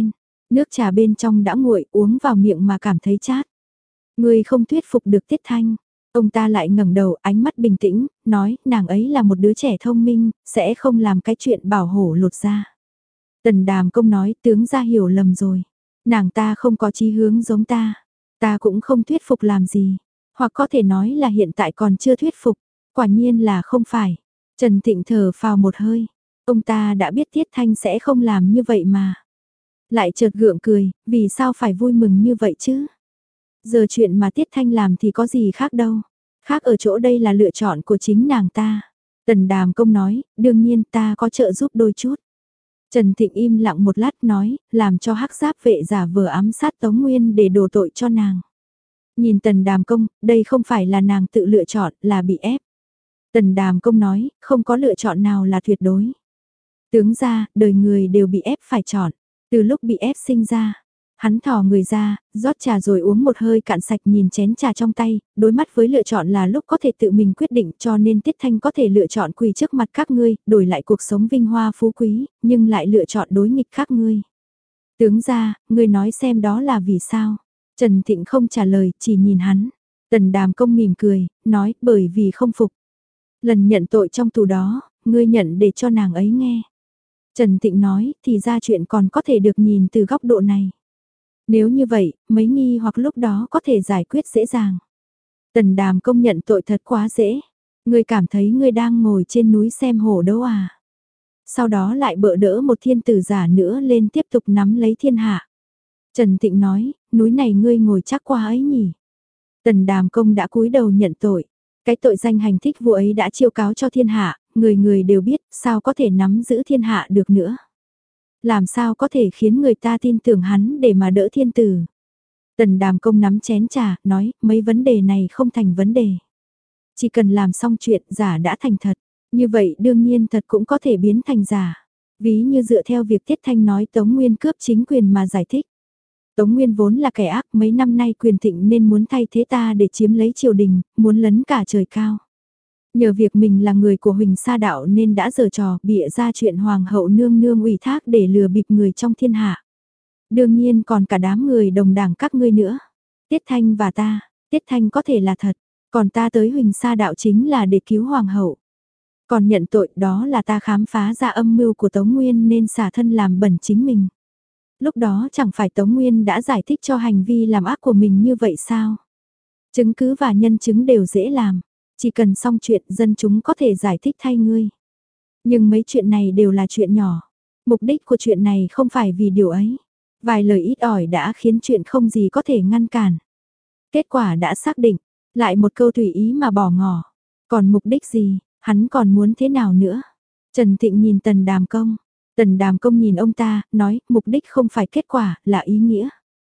[SPEAKER 1] Nước trà bên trong đã nguội, uống vào miệng mà cảm thấy chát. Ngươi không thuyết phục được Tiết Thanh. Ông ta lại ngẩng đầu, ánh mắt bình tĩnh, nói, nàng ấy là một đứa trẻ thông minh, sẽ không làm cái chuyện bảo hổ lột ra. Tần Đàm Công nói, tướng gia hiểu lầm rồi. Nàng ta không có chí hướng giống ta. Ta cũng không thuyết phục làm gì. Hoặc có thể nói là hiện tại còn chưa thuyết phục. Quả nhiên là không phải. Trần Thịnh thở phào một hơi. Ông ta đã biết Tiết Thanh sẽ không làm như vậy mà. Lại chợt gượng cười, vì sao phải vui mừng như vậy chứ? Giờ chuyện mà Tiết Thanh làm thì có gì khác đâu. Khác ở chỗ đây là lựa chọn của chính nàng ta. Tần Đàm Công nói, đương nhiên ta có trợ giúp đôi chút. Trần Thịnh im lặng một lát nói, làm cho hắc giáp vệ giả vờ ám sát Tống Nguyên để đổ tội cho nàng. Nhìn Tần Đàm Công, đây không phải là nàng tự lựa chọn, là bị ép. Tần Đàm Công nói, không có lựa chọn nào là tuyệt đối. Tướng ra, đời người đều bị ép phải chọn. Từ lúc bị ép sinh ra, hắn thò người ra, rót trà rồi uống một hơi cạn sạch, nhìn chén trà trong tay, đối mắt với lựa chọn là lúc có thể tự mình quyết định, cho nên Tiết Thanh có thể lựa chọn quỳ trước mặt các ngươi, đổi lại cuộc sống vinh hoa phú quý, nhưng lại lựa chọn đối nghịch các ngươi. Tướng ra, ngươi nói xem đó là vì sao? Trần Thịnh không trả lời, chỉ nhìn hắn. Tần Đàm Công mỉm cười, nói, bởi vì không phục. Lần nhận tội trong tù đó, ngươi nhận để cho nàng ấy nghe. Trần Thịnh nói, thì ra chuyện còn có thể được nhìn từ góc độ này. Nếu như vậy, mấy nghi hoặc lúc đó có thể giải quyết dễ dàng. Tần Đàm Công nhận tội thật quá dễ. Ngươi cảm thấy ngươi đang ngồi trên núi xem hổ đấu à? Sau đó lại bợ đỡ một thiên tử giả nữa lên tiếp tục nắm lấy thiên hạ. Trần Thịnh nói, núi này ngươi ngồi chắc qua ấy nhỉ? Tần Đàm Công đã cúi đầu nhận tội. Cái tội danh hành thích vua ấy đã chiêu cáo cho thiên hạ, người người đều biết, sao có thể nắm giữ thiên hạ được nữa. Làm sao có thể khiến người ta tin tưởng hắn để mà đỡ thiên tử. Tần Đàm Công nắm chén trà, nói, mấy vấn đề này không thành vấn đề. Chỉ cần làm xong chuyện giả đã thành thật, như vậy đương nhiên thật cũng có thể biến thành giả. Ví như dựa theo việc Tiết Thanh nói Tống Nguyên cướp chính quyền mà giải thích. Tống Nguyên vốn là kẻ ác, mấy năm nay quyền thịnh nên muốn thay thế ta để chiếm lấy triều đình, muốn lấn cả trời cao. Nhờ việc mình là người của Huỳnh Sa Đạo nên đã giở trò bịa ra chuyện Hoàng hậu nương nương ủy thác để lừa bịp người trong thiên hạ. Đương nhiên còn cả đám người đồng đảng các ngươi nữa. Tiết Thanh và ta, Tiết Thanh có thể là thật, còn ta tới Huỳnh Sa Đạo chính là để cứu Hoàng hậu. Còn nhận tội đó là ta khám phá ra âm mưu của Tống Nguyên nên xả thân làm bẩn chính mình. Lúc đó chẳng phải Tống Nguyên đã giải thích cho hành vi làm ác của mình như vậy sao? Chứng cứ và nhân chứng đều dễ làm. Chỉ cần xong chuyện dân chúng có thể giải thích thay ngươi. Nhưng mấy chuyện này đều là chuyện nhỏ. Mục đích của chuyện này không phải vì điều ấy. Vài lời ít ỏi đã khiến chuyện không gì có thể ngăn cản. Kết quả đã xác định. Lại một câu tùy ý mà bỏ ngỏ. Còn mục đích gì, hắn còn muốn thế nào nữa? Trần Thịnh nhìn Tần Đàm Công. Tần Đàm Công nhìn ông ta, nói mục đích không phải kết quả, là ý nghĩa.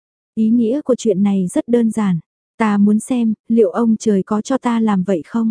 [SPEAKER 1] Ý nghĩa của chuyện này rất đơn giản. Ta muốn xem, liệu ông trời có cho ta làm vậy không?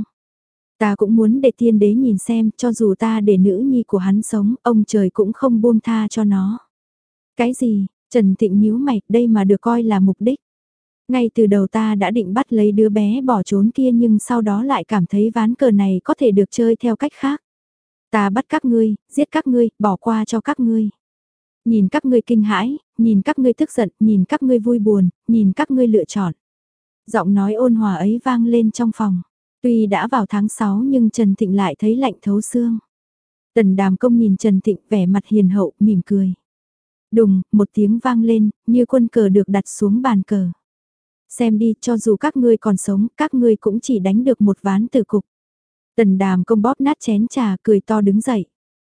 [SPEAKER 1] Ta cũng muốn để tiên đế nhìn xem, cho dù ta để nữ nhi của hắn sống, ông trời cũng không buông tha cho nó. Cái gì? Trần Thịnh nhíu mày, đây mà được coi là mục đích. Ngay từ đầu ta đã định bắt lấy đứa bé bỏ trốn kia nhưng sau đó lại cảm thấy ván cờ này có thể được chơi theo cách khác. Ta bắt các ngươi, giết các ngươi, bỏ qua cho các ngươi. Nhìn các ngươi kinh hãi, nhìn các ngươi tức giận, nhìn các ngươi vui buồn, nhìn các ngươi lựa chọn. Giọng nói ôn hòa ấy vang lên trong phòng. Tuy đã vào tháng sáu nhưng Trần Thịnh lại thấy lạnh thấu xương. Tần Đàm Công nhìn Trần Thịnh vẻ mặt hiền hậu, mỉm cười. Đùng, một tiếng vang lên, như quân cờ được đặt xuống bàn cờ. Xem đi, cho dù các ngươi còn sống, các ngươi cũng chỉ đánh được một ván tử cục. Tần Đàm Công bóp nát chén trà, cười to đứng dậy.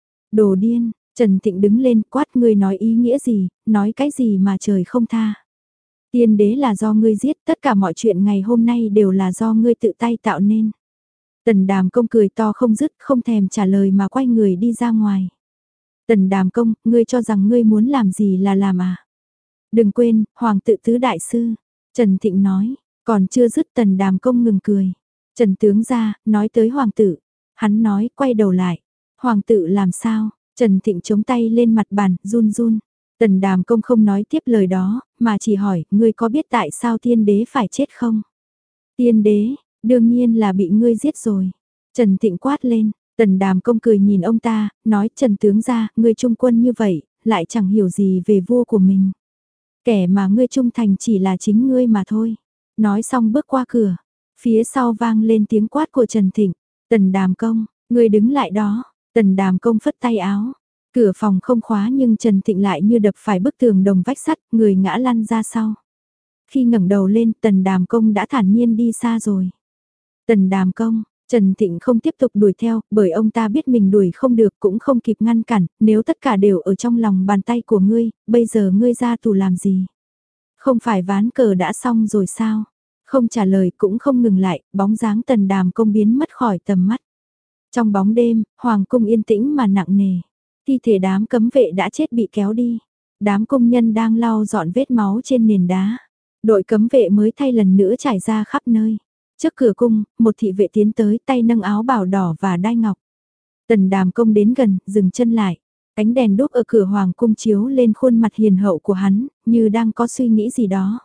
[SPEAKER 1] Đồ điên, Trần Thịnh đứng lên, quát, ngươi nói ý nghĩa gì, nói cái gì mà trời không tha. Tiên đế là do ngươi giết, tất cả mọi chuyện ngày hôm nay đều là do ngươi tự tay tạo nên. Tần Đàm Công cười to không dứt, không thèm trả lời mà quay người đi ra ngoài. Tần Đàm Công, ngươi cho rằng ngươi muốn làm gì là làm à? Đừng quên, Hoàng tự tứ đại sư. Trần Thịnh nói, còn chưa dứt Tần Đàm Công ngừng cười. Trần tướng ra, nói tới Hoàng tử. Hắn nói, quay đầu lại. Hoàng tử làm sao? Trần Thịnh chống tay lên mặt bàn, run run. Tần Đàm Công không nói tiếp lời đó, mà chỉ hỏi, ngươi có biết tại sao tiên đế phải chết không? Tiên đế, đương nhiên là bị ngươi giết rồi. Trần Thịnh quát lên, Tần Đàm Công cười nhìn ông ta, nói, Trần tướng ra, ngươi trung quân như vậy, lại chẳng hiểu gì về vua của mình. Kẻ mà ngươi trung thành chỉ là chính ngươi mà thôi. Nói xong bước qua cửa, phía sau vang lên tiếng quát của Trần Thịnh. Tần Đàm Công, ngươi đứng lại đó. Tần Đàm Công phất tay áo. Cửa phòng không khóa nhưng Trần Thịnh lại như đập phải bức tường đồng vách sắt, người ngã lăn ra sau. Khi ngẩng đầu lên, Tần Đàm Công đã thản nhiên đi xa rồi. Tần Đàm Công, Trần Thịnh không tiếp tục đuổi theo, bởi ông ta biết mình đuổi không được cũng không kịp ngăn cản, nếu tất cả đều ở trong lòng bàn tay của ngươi, bây giờ ngươi ra tù làm gì? Không phải ván cờ đã xong rồi sao? Không trả lời cũng không ngừng lại, bóng dáng Tần Đàm Công biến mất khỏi tầm mắt. Trong bóng đêm, Hoàng cung yên tĩnh mà nặng nề. Thi thể đám cấm vệ đã chết bị kéo đi. Đám công nhân đang lau dọn vết máu trên nền đá. Đội cấm vệ mới thay lần nữa trải ra khắp nơi. Trước cửa cung, một thị vệ tiến tới tay nâng áo bào đỏ và đai ngọc. Tần Đàm Công đến gần, dừng chân lại. Ánh đèn đốt ở cửa hoàng cung chiếu lên khuôn mặt hiền hậu của hắn, như đang có suy nghĩ gì đó.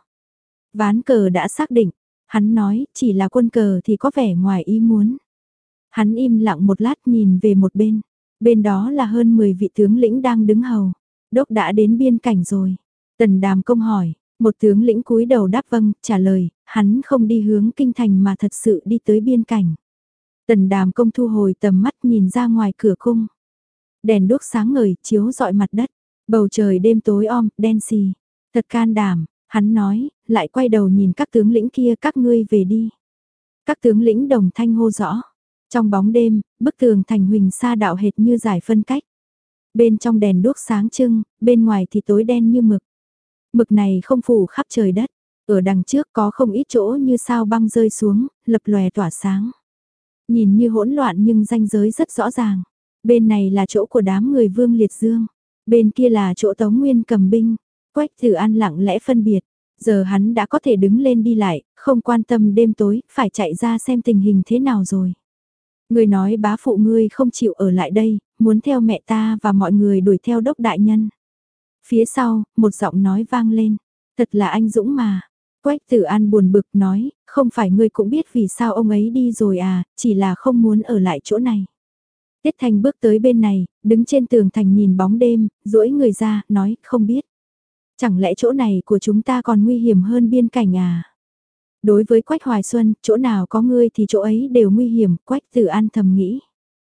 [SPEAKER 1] Ván cờ đã xác định, hắn nói chỉ là quân cờ thì có vẻ ngoài ý muốn. Hắn im lặng một lát nhìn về một bên. Bên đó là hơn mười vị tướng lĩnh đang đứng hầu. Đốc đã đến biên cảnh rồi. Tần Đàm Công hỏi, một tướng lĩnh cúi đầu đáp vâng, trả lời, hắn không đi hướng kinh thành mà thật sự đi tới biên cảnh. Tần Đàm Công thu hồi tầm mắt nhìn ra ngoài cửa cung. Đèn đuốc sáng ngời chiếu rọi mặt đất. Bầu trời đêm tối om, đen xì. Thật can đảm, hắn nói, lại quay đầu nhìn các tướng lĩnh kia, các ngươi về đi. Các tướng lĩnh đồng thanh hô rõ. Trong bóng đêm, bức tường thành huỳnh sa đạo hệt như giải phân cách. Bên trong đèn đuốc sáng trưng, bên ngoài thì tối đen như mực. Mực này không phủ khắp trời đất. Ở đằng trước có không ít chỗ như sao băng rơi xuống, lập lòe tỏa sáng. Nhìn như hỗn loạn nhưng ranh giới rất rõ ràng. Bên này là chỗ của đám người Vương Liệt Dương. Bên kia là chỗ Tống Nguyên cầm binh. Quách Tử An lặng lẽ phân biệt. Giờ hắn đã có thể đứng lên đi lại, không quan tâm đêm tối, phải chạy ra xem tình hình thế nào rồi. Người nói bá phụ ngươi không chịu ở lại đây, muốn theo mẹ ta và mọi người đuổi theo Đốc đại nhân. Phía sau, một giọng nói vang lên. Thật là anh dũng mà. Quách Tử An buồn bực nói, không phải ngươi cũng biết vì sao ông ấy đi rồi à, chỉ là không muốn ở lại chỗ này. Tiết Thanh bước tới bên này, đứng trên tường thành nhìn bóng đêm, duỗi người ra, nói, không biết. Chẳng lẽ chỗ này của chúng ta còn nguy hiểm hơn biên cảnh à? Đối với Quách Hoài Xuân, chỗ nào có ngươi thì chỗ ấy đều nguy hiểm, Quách Tử An thầm nghĩ.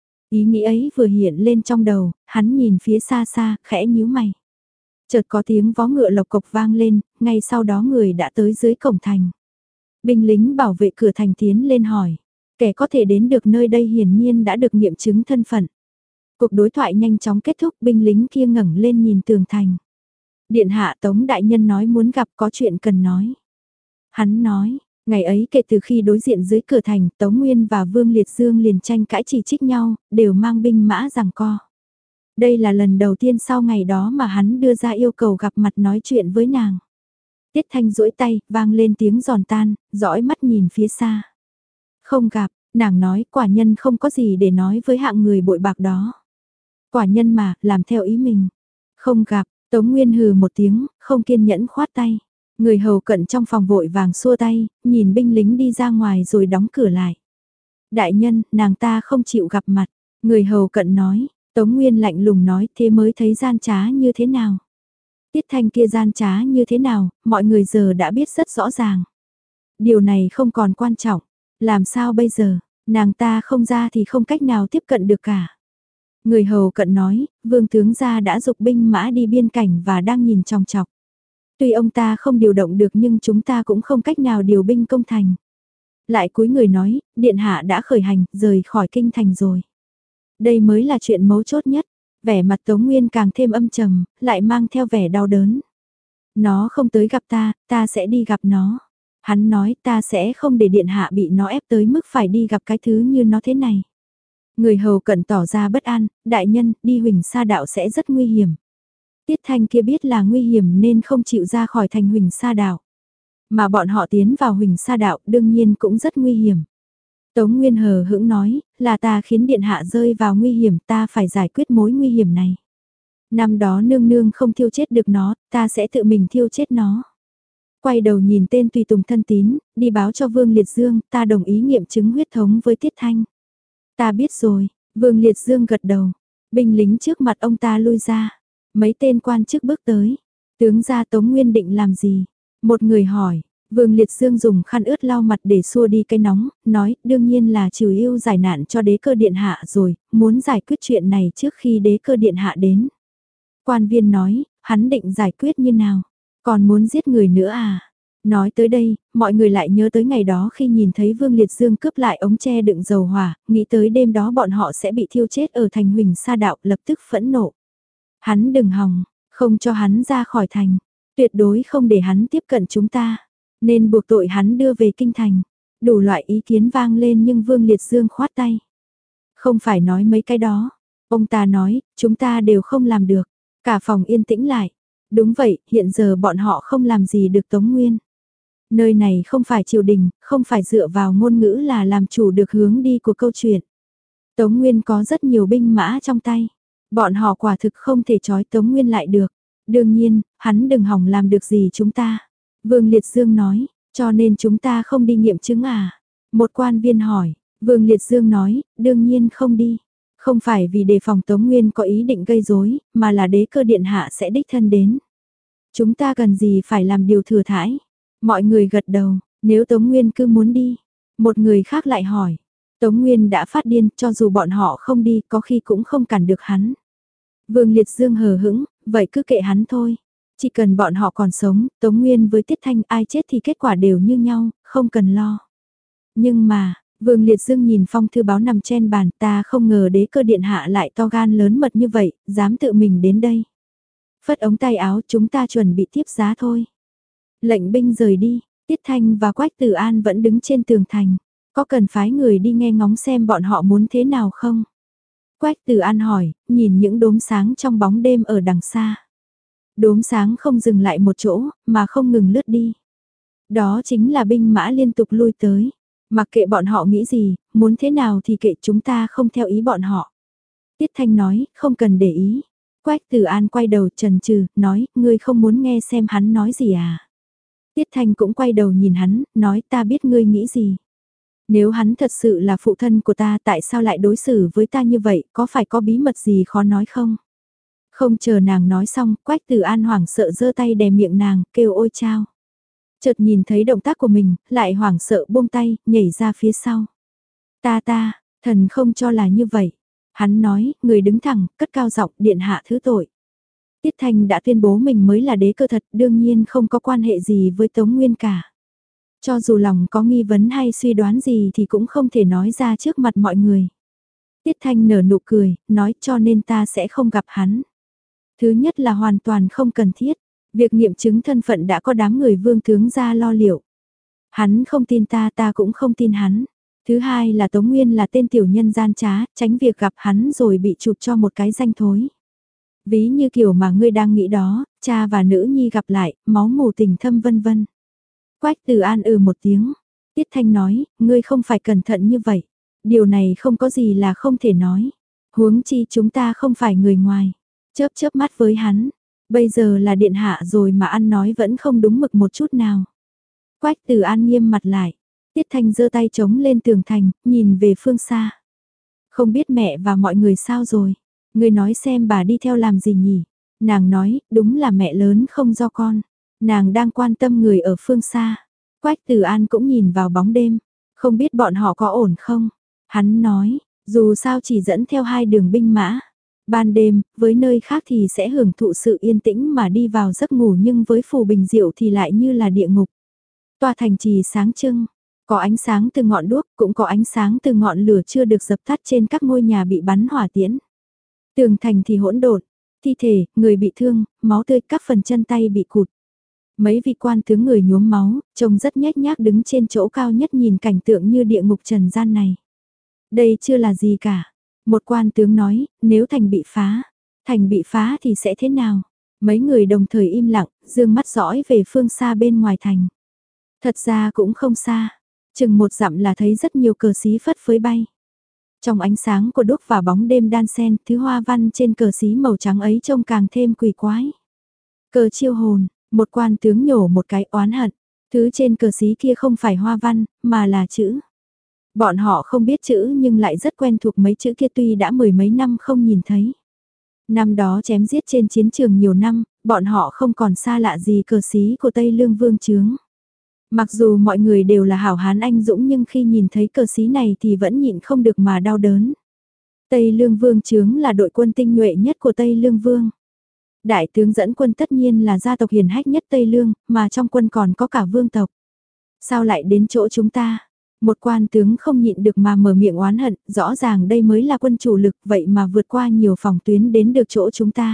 [SPEAKER 1] Ý nghĩ ấy vừa hiện lên trong đầu, hắn nhìn phía xa xa, khẽ nhíu mày. Chợt có tiếng vó ngựa lộc cộc vang lên, ngay sau đó người đã tới dưới cổng thành. Binh lính bảo vệ cửa thành tiến lên hỏi. Kẻ có thể đến được nơi đây hiển nhiên đã được nghiệm chứng thân phận. Cuộc đối thoại nhanh chóng kết thúc, binh lính kia ngẩng lên nhìn tường thành. Điện hạ Tống đại nhân nói muốn gặp, có chuyện cần nói. Hắn nói, ngày ấy kể từ khi đối diện dưới cửa thành, Tống Nguyên và Vương Liệt Dương liền tranh cãi chỉ trích nhau, đều mang binh mã giằng co. Đây là lần đầu tiên sau ngày đó mà hắn đưa ra yêu cầu gặp mặt nói chuyện với nàng. Tiết Thanh duỗi tay, vang lên tiếng giòn tan, dõi mắt nhìn phía xa. Không gặp, nàng nói quả nhân không có gì để nói với hạng người bội bạc đó. Quả nhân mà, làm theo ý mình. Không gặp, Tống Nguyên hừ một tiếng, không kiên nhẫn khoát tay. Người hầu cận trong phòng vội vàng xua tay, nhìn binh lính đi ra ngoài rồi đóng cửa lại. Đại nhân, nàng ta không chịu gặp mặt. Người hầu cận nói, Tống Nguyên lạnh lùng nói thế mới thấy gian trá như thế nào. Tiết Thanh kia gian trá như thế nào, mọi người giờ đã biết rất rõ ràng. Điều này không còn quan trọng. Làm sao bây giờ, nàng ta không ra thì không cách nào tiếp cận được cả. Người hầu cận nói, vương tướng gia đã dục binh mã đi biên cảnh và đang nhìn chòng chọc. Tuy ông ta không điều động được nhưng chúng ta cũng không cách nào điều binh công thành. Lại cúi người nói, điện hạ đã khởi hành, rời khỏi kinh thành rồi. Đây mới là chuyện mấu chốt nhất. Vẻ mặt Tống Nguyên càng thêm âm trầm, lại mang theo vẻ đau đớn. Nó không tới gặp ta, ta sẽ đi gặp nó. Hắn nói ta sẽ không để điện hạ bị nó ép tới mức phải đi gặp cái thứ như nó thế này. Người hầu cận tỏ ra bất an, đại nhân, đi Huỳnh Sa Đạo sẽ rất nguy hiểm. Tiết Thanh kia biết là nguy hiểm nên không chịu ra khỏi thành Huỳnh Sa Đạo. Mà bọn họ tiến vào Huỳnh Sa Đạo đương nhiên cũng rất nguy hiểm. Tống Nguyên hờ hững nói, là ta khiến điện hạ rơi vào nguy hiểm, ta phải giải quyết mối nguy hiểm này. Năm đó nương nương không thiêu chết được nó, ta sẽ tự mình thiêu chết nó. Quay đầu nhìn tên tùy tùng thân tín, đi báo cho Vương Liệt Dương, ta đồng ý nghiệm chứng huyết thống với Tiết Thanh. Ta biết rồi, Vương Liệt Dương gật đầu, binh lính trước mặt ông ta lui ra, mấy tên quan chức bước tới. Tướng gia Tống Nguyên định làm gì? Một người hỏi, Vương Liệt Dương dùng khăn ướt lau mặt để xua đi cái nóng, nói đương nhiên là trừ yêu giải nạn cho đế cơ điện hạ rồi, muốn giải quyết chuyện này trước khi đế cơ điện hạ đến. Quan viên nói, hắn định giải quyết như nào? Còn muốn giết người nữa à? Nói tới đây, mọi người lại nhớ tới ngày đó khi nhìn thấy Vương Liệt Dương cướp lại ống tre đựng dầu hỏa, nghĩ tới đêm đó bọn họ sẽ bị thiêu chết ở thành Huỳnh Sa Đạo, lập tức phẫn nộ. Hắn đừng hòng, không cho hắn ra khỏi thành, tuyệt đối không để hắn tiếp cận chúng ta, nên buộc tội hắn đưa về kinh thành. Đủ loại ý kiến vang lên nhưng Vương Liệt Dương khoát tay. Không phải nói mấy cái đó, ông ta nói, chúng ta đều không làm được. Cả phòng yên tĩnh lại. Đúng vậy, hiện giờ bọn họ không làm gì được Tống Nguyên. Nơi này không phải triều đình, không phải dựa vào ngôn ngữ là làm chủ được hướng đi của câu chuyện. Tống Nguyên có rất nhiều binh mã trong tay. Bọn họ quả thực không thể trói Tống Nguyên lại được. Đương nhiên, hắn đừng hỏng làm được gì chúng ta. Vương Liệt Dương nói, cho nên chúng ta không đi nghiệm chứng à? Một quan viên hỏi, Vương Liệt Dương nói, đương nhiên không đi. Không phải vì đề phòng Tống Nguyên có ý định gây rối, mà là đế cơ điện hạ sẽ đích thân đến. Chúng ta cần gì phải làm điều thừa thãi? Mọi người gật đầu, nếu Tống Nguyên cứ muốn đi. Một người khác lại hỏi, Tống Nguyên đã phát điên, cho dù bọn họ không đi, có khi cũng không cản được hắn. Vương Liệt Dương hờ hững, vậy cứ kệ hắn thôi. Chỉ cần bọn họ còn sống, Tống Nguyên với Tiết Thanh ai chết thì kết quả đều như nhau, không cần lo. Nhưng mà, Vương Liệt Dương nhìn phong thư báo nằm trên bàn, ta không ngờ đế cơ điện hạ lại to gan lớn mật như vậy, dám tự mình đến đây. Phất ống tay áo, chúng ta chuẩn bị tiếp giá thôi. Lệnh binh rời đi, Tiết Thanh và Quách Tử An vẫn đứng trên tường thành. Có cần phái người đi nghe ngóng xem bọn họ muốn thế nào không? Quách Tử An hỏi, nhìn những đốm sáng trong bóng đêm ở đằng xa. Đốm sáng không dừng lại một chỗ, mà không ngừng lướt đi. Đó chính là binh mã liên tục lui tới. Mặc kệ bọn họ nghĩ gì, muốn thế nào thì kệ, chúng ta không theo ý bọn họ. Tiết Thanh nói, không cần để ý. Quách Tử An quay đầu chần chừ, nói, ngươi không muốn nghe xem hắn nói gì à? Tiết Thanh cũng quay đầu nhìn hắn, nói, ta biết ngươi nghĩ gì. Nếu hắn thật sự là phụ thân của ta, tại sao lại đối xử với ta như vậy, có phải có bí mật gì khó nói không? Không chờ nàng nói xong, Quách Tử An hoảng sợ giơ tay đè miệng nàng, kêu ôi chao. Chợt nhìn thấy động tác của mình, lại hoảng sợ buông tay, nhảy ra phía sau. Ta ta, thần không cho là như vậy. Hắn nói, người đứng thẳng, cất cao giọng, điện hạ thứ tội. Tiết Thanh đã tuyên bố mình mới là đế cơ thật, đương nhiên không có quan hệ gì với Tống Nguyên cả. Cho dù lòng có nghi vấn hay suy đoán gì thì cũng không thể nói ra trước mặt mọi người. Tiết Thanh nở nụ cười, nói cho nên ta sẽ không gặp hắn. Thứ nhất là hoàn toàn không cần thiết. Việc nghiệm chứng thân phận đã có đám người vương tướng ra lo liệu. Hắn không tin ta, ta cũng không tin hắn. Thứ hai là Tống Nguyên là tên tiểu nhân gian trá, tránh việc gặp hắn rồi bị chụp cho một cái danh thối. Ví như kiểu mà ngươi đang nghĩ đó, cha và nữ nhi gặp lại, máu mù tình thâm vân vân. Quách Tử An ừ một tiếng. Tiết Thanh nói, ngươi không phải cẩn thận như vậy. Điều này không có gì là không thể nói. Huống chi chúng ta không phải người ngoài. Chớp chớp mắt với hắn. Bây giờ là điện hạ rồi mà ăn nói vẫn không đúng mực một chút nào. Quách Tử An nghiêm mặt lại. Tiết Thanh giơ tay chống lên tường thành, nhìn về phương xa. Không biết mẹ và mọi người sao rồi. Người nói xem bà đi theo làm gì nhỉ? Nàng nói, đúng là mẹ lớn không do con. Nàng đang quan tâm người ở phương xa. Quách Tử An cũng nhìn vào bóng đêm. Không biết bọn họ có ổn không? Hắn nói, dù sao chỉ dẫn theo hai đường binh mã. Ban đêm, với nơi khác thì sẽ hưởng thụ sự yên tĩnh mà đi vào giấc ngủ, nhưng với Phù Bình Diệu thì lại như là địa ngục. Tòa thành trì sáng trưng, có ánh sáng từ ngọn đuốc, cũng có ánh sáng từ ngọn lửa chưa được dập tắt trên các ngôi nhà bị bắn hỏa tiễn. Tường thành thì hỗn độn, thi thể, người bị thương, máu tươi, các phần chân tay bị cụt. Mấy vị quan tướng người nhuốm máu, trông rất nhếch nhác đứng trên chỗ cao nhất nhìn cảnh tượng như địa ngục trần gian này. Đây chưa là gì cả. Một quan tướng nói, nếu thành bị phá, thành bị phá thì sẽ thế nào? Mấy người đồng thời im lặng, dương mắt dõi về phương xa bên ngoài thành. Thật ra cũng không xa, chừng một dặm là thấy rất nhiều cờ xí phất phới bay. Trong ánh sáng của đuốc và bóng đêm đan xen, thứ hoa văn trên cờ xí màu trắng ấy trông càng thêm quỷ quái. Cờ chiêu hồn, một quan tướng nhổ một cái oán hận, thứ trên cờ xí kia không phải hoa văn, mà là chữ. Bọn họ không biết chữ nhưng lại rất quen thuộc mấy chữ kia, tuy đã mười mấy năm không nhìn thấy. Năm đó chém giết trên chiến trường nhiều năm, bọn họ không còn xa lạ gì cờ xí của Tây Lương Vương chướng. Mặc dù mọi người đều là hảo hán anh dũng nhưng khi nhìn thấy cờ xí này thì vẫn nhịn không được mà đau đớn. Tây Lương Vương chướng là đội quân tinh nhuệ nhất của Tây Lương Vương. Đại tướng dẫn quân tất nhiên là gia tộc hiền hách nhất Tây Lương, mà trong quân còn có cả vương tộc. Sao lại đến chỗ chúng ta? Một quan tướng không nhịn được mà mở miệng oán hận, rõ ràng đây mới là quân chủ lực vậy mà vượt qua nhiều phòng tuyến đến được chỗ chúng ta.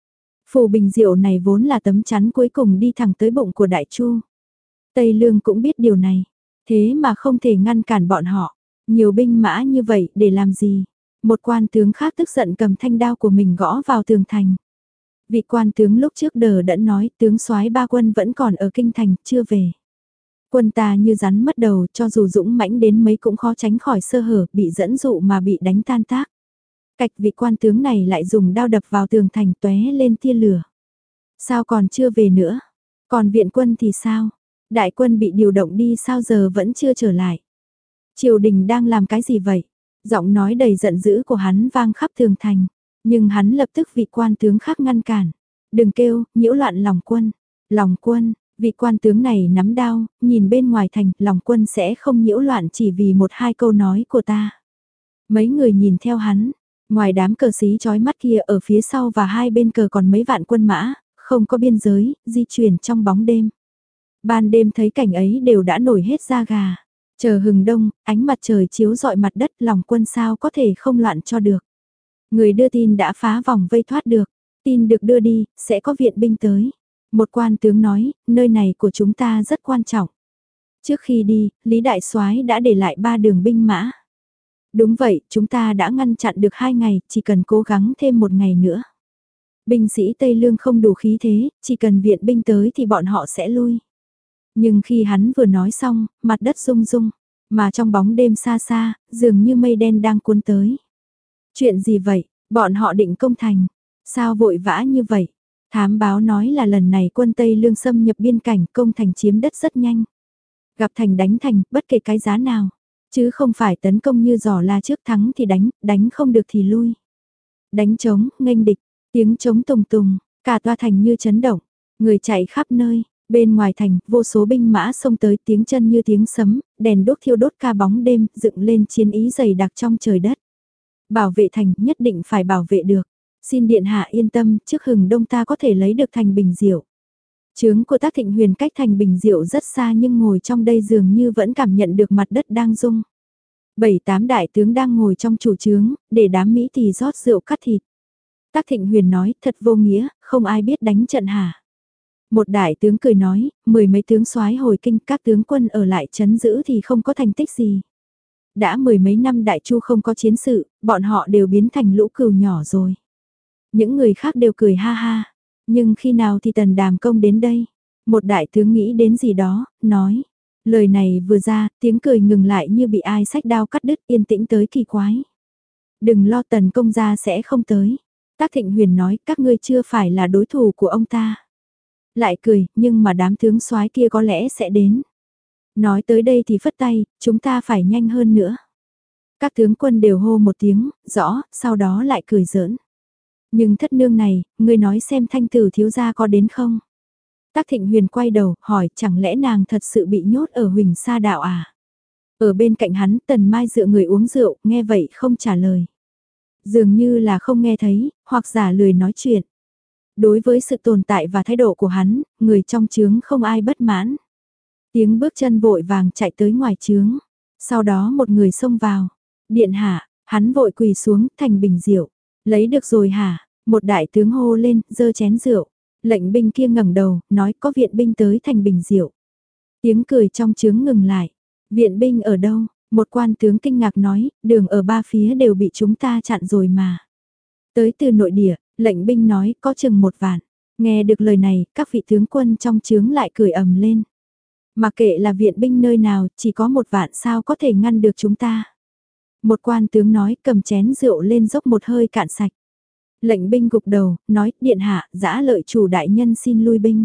[SPEAKER 1] Phù Bình Diệu này vốn là tấm chắn cuối cùng đi thẳng tới bụng của Đại Chu. Tây Lương cũng biết điều này, thế mà không thể ngăn cản bọn họ. Nhiều binh mã như vậy để làm gì? Một quan tướng khác tức giận cầm thanh đao của mình gõ vào tường thành. Vị quan tướng lúc trước đờ đẫn nói tướng soái ba quân vẫn còn ở kinh thành, chưa về. Quân ta như rắn mất đầu, cho dù dũng mãnh đến mấy cũng khó tránh khỏi sơ hở, bị dẫn dụ mà bị đánh tan tác. Cạch vị quan tướng này lại dùng đao đập vào tường thành tóe lên tia lửa. Sao còn chưa về nữa? Còn viện quân thì sao? Đại quân bị điều động đi sao giờ vẫn chưa trở lại? Triều đình đang làm cái gì vậy? Giọng nói đầy giận dữ của hắn vang khắp tường thành. Nhưng hắn lập tức vị quan tướng khác ngăn cản. Đừng kêu, nhiễu loạn lòng quân. Lòng quân, vị quan tướng này nắm đao, nhìn bên ngoài thành, lòng quân sẽ không nhiễu loạn chỉ vì một hai câu nói của ta. Mấy người nhìn theo hắn, ngoài đám cờ xí chói mắt kia ở phía sau và hai bên cờ còn mấy vạn quân mã, không có biên giới, di chuyển trong bóng đêm. Ban đêm thấy cảnh ấy đều đã nổi hết da gà. Chờ hừng đông, ánh mặt trời chiếu rọi mặt đất, lòng quân sao có thể không loạn cho được. Người đưa tin đã phá vòng vây thoát được, tin được đưa đi, sẽ có viện binh tới. Một quan tướng nói, nơi này của chúng ta rất quan trọng. Trước khi đi, Lý Đại Soái đã để lại ba đường binh mã. Đúng vậy, chúng ta đã ngăn chặn được hai ngày, chỉ cần cố gắng thêm một ngày nữa. Binh sĩ Tây Lương không đủ khí thế, chỉ cần viện binh tới thì bọn họ sẽ lui. Nhưng khi hắn vừa nói xong, mặt đất rung rung, mà trong bóng đêm xa xa, dường như mây đen đang cuốn tới. Chuyện gì vậy? Bọn họ định công thành. Sao vội vã như vậy? Thám báo nói là lần này quân Tây Lương xâm nhập biên cảnh công thành chiếm đất rất nhanh. Gặp thành đánh thành, bất kể cái giá nào. Chứ không phải tấn công như giỏ la trước thắng thì đánh, đánh không được thì lui. Đánh trống, nghênh địch, tiếng trống tùng tùng, cả tòa thành như chấn động. Người chạy khắp nơi, bên ngoài thành, vô số binh mã xông tới tiếng chân như tiếng sấm, đèn đốt thiêu đốt ca bóng đêm, dựng lên chiến ý dày đặc trong trời đất. Bảo vệ thành nhất định phải bảo vệ được. Xin điện hạ yên tâm, trước hừng đông ta có thể lấy được thành Bình Diệu. Trướng của Tác Thịnh Huyền cách thành Bình Diệu rất xa nhưng ngồi trong đây dường như vẫn cảm nhận được mặt đất đang rung. Bảy tám đại tướng đang ngồi trong chủ trướng, để đám Mỹ tỳ rót rượu cắt thịt. Tác Thịnh Huyền nói, thật vô nghĩa, không ai biết đánh trận hả. Một đại tướng cười nói, mười mấy tướng soái hồi kinh, các tướng quân ở lại trấn giữ thì không có thành tích gì. Đã mười mấy năm Đại Chu không có chiến sự, bọn họ đều biến thành lũ cừu nhỏ rồi. Những người khác đều cười ha ha, nhưng khi nào thì Tần Đàm Công đến đây? Một đại tướng nghĩ đến gì đó, nói. Lời này vừa ra, tiếng cười ngừng lại như bị ai xách đao cắt đứt, yên tĩnh tới kỳ quái. Đừng lo, Tần Công gia sẽ không tới. Tác Thịnh Huyền nói, các ngươi chưa phải là đối thủ của ông ta. Lại cười, nhưng mà đám tướng soái kia có lẽ sẽ đến. Nói tới đây thì phất tay, chúng ta phải nhanh hơn nữa. Các tướng quân đều hô một tiếng, rõ, sau đó lại cười giỡn. Nhưng thất nương này, ngươi nói xem thanh tử thiếu gia có đến không? Tác Thịnh Huyền quay đầu, hỏi chẳng lẽ nàng thật sự bị nhốt ở Huỳnh Sa Đạo à? Ở bên cạnh hắn, Tần Mai dựa người uống rượu, nghe vậy không trả lời. Dường như là không nghe thấy, hoặc giả lười nói chuyện. Đối với sự tồn tại và thái độ của hắn, người trong trướng không ai bất mãn. Tiếng bước chân vội vàng chạy tới ngoài trướng. Sau đó một người xông vào. Điện hạ, hắn vội quỳ xuống, thành Bình Diệu. Lấy được rồi hả? Một đại tướng hô lên, giơ chén rượu. Lệnh binh kia ngẩng đầu, nói có viện binh tới thành Bình Diệu. Tiếng cười trong trướng ngừng lại. Viện binh ở đâu? Một quan tướng kinh ngạc nói, đường ở ba phía đều bị chúng ta chặn rồi mà. Tới từ nội địa, lệnh binh nói có chừng một vạn. Nghe được lời này, các vị tướng quân trong trướng lại cười ầm lên. Mà kệ là viện binh nơi nào, chỉ có một vạn sao có thể ngăn được chúng ta. Một quan tướng nói cầm chén rượu lên dốc một hơi cạn sạch. Lệnh binh gục đầu, nói điện hạ, Dã Lợi Chủ đại nhân xin lui binh.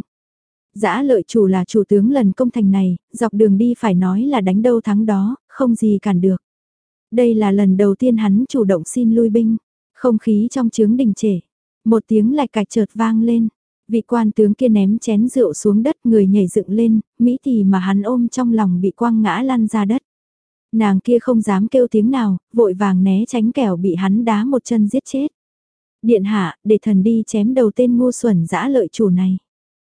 [SPEAKER 1] Dã Lợi Chủ là chủ tướng lần công thành này, dọc đường đi phải nói là đánh đâu thắng đó, không gì cản được. Đây là lần đầu tiên hắn chủ động xin lui binh. Không khí trong trướng đình trệ. Một tiếng lạch cạch chợt vang lên. Vị quan tướng kia ném chén rượu xuống đất, người nhảy dựng lên, Mỹ Tỷ mà hắn ôm trong lòng bị quăng ngã lăn ra đất. Nàng kia không dám kêu tiếng nào, vội vàng né tránh kẻo bị hắn đá một chân giết chết. Điện hạ, để thần đi chém đầu tên ngu xuẩn dã lợi chủ này.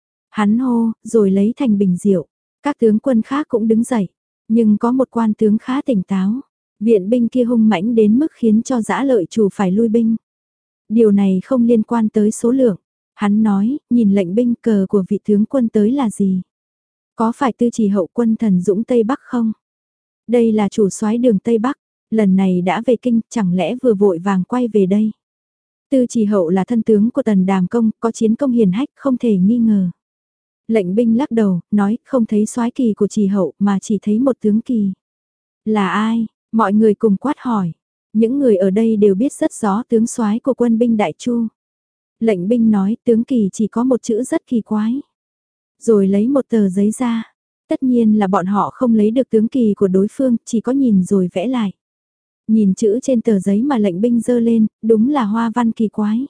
[SPEAKER 1] Hắn hô, rồi lấy thành bình rượu. Các tướng quân khác cũng đứng dậy, nhưng có một quan tướng khá tỉnh táo. Viện binh kia hung mãnh đến mức khiến cho dã lợi chủ phải lui binh. Điều này không liên quan tới số lượng. Hắn nói, nhìn lệnh binh cờ của vị tướng quân tới là gì? Có phải tư trì hậu quân thần dũng Tây Bắc không? Đây là chủ soái đường Tây Bắc, lần này đã về kinh, chẳng lẽ vừa vội vàng quay về đây? Tư trì hậu là thân tướng của tần đàm công, có chiến công hiển hách, không thể nghi ngờ. Lệnh binh lắc đầu, nói không thấy soái kỳ của trì hậu mà chỉ thấy một tướng kỳ. Là ai? Mọi người cùng quát hỏi. Những người ở đây đều biết rất rõ tướng soái của quân binh Đại Chu. Lệnh binh nói tướng kỳ chỉ có một chữ rất kỳ quái. Rồi lấy một tờ giấy ra. Tất nhiên là bọn họ không lấy được tướng kỳ của đối phương, chỉ có nhìn rồi vẽ lại. Nhìn chữ trên tờ giấy mà lệnh binh giơ lên, đúng là hoa văn kỳ quái.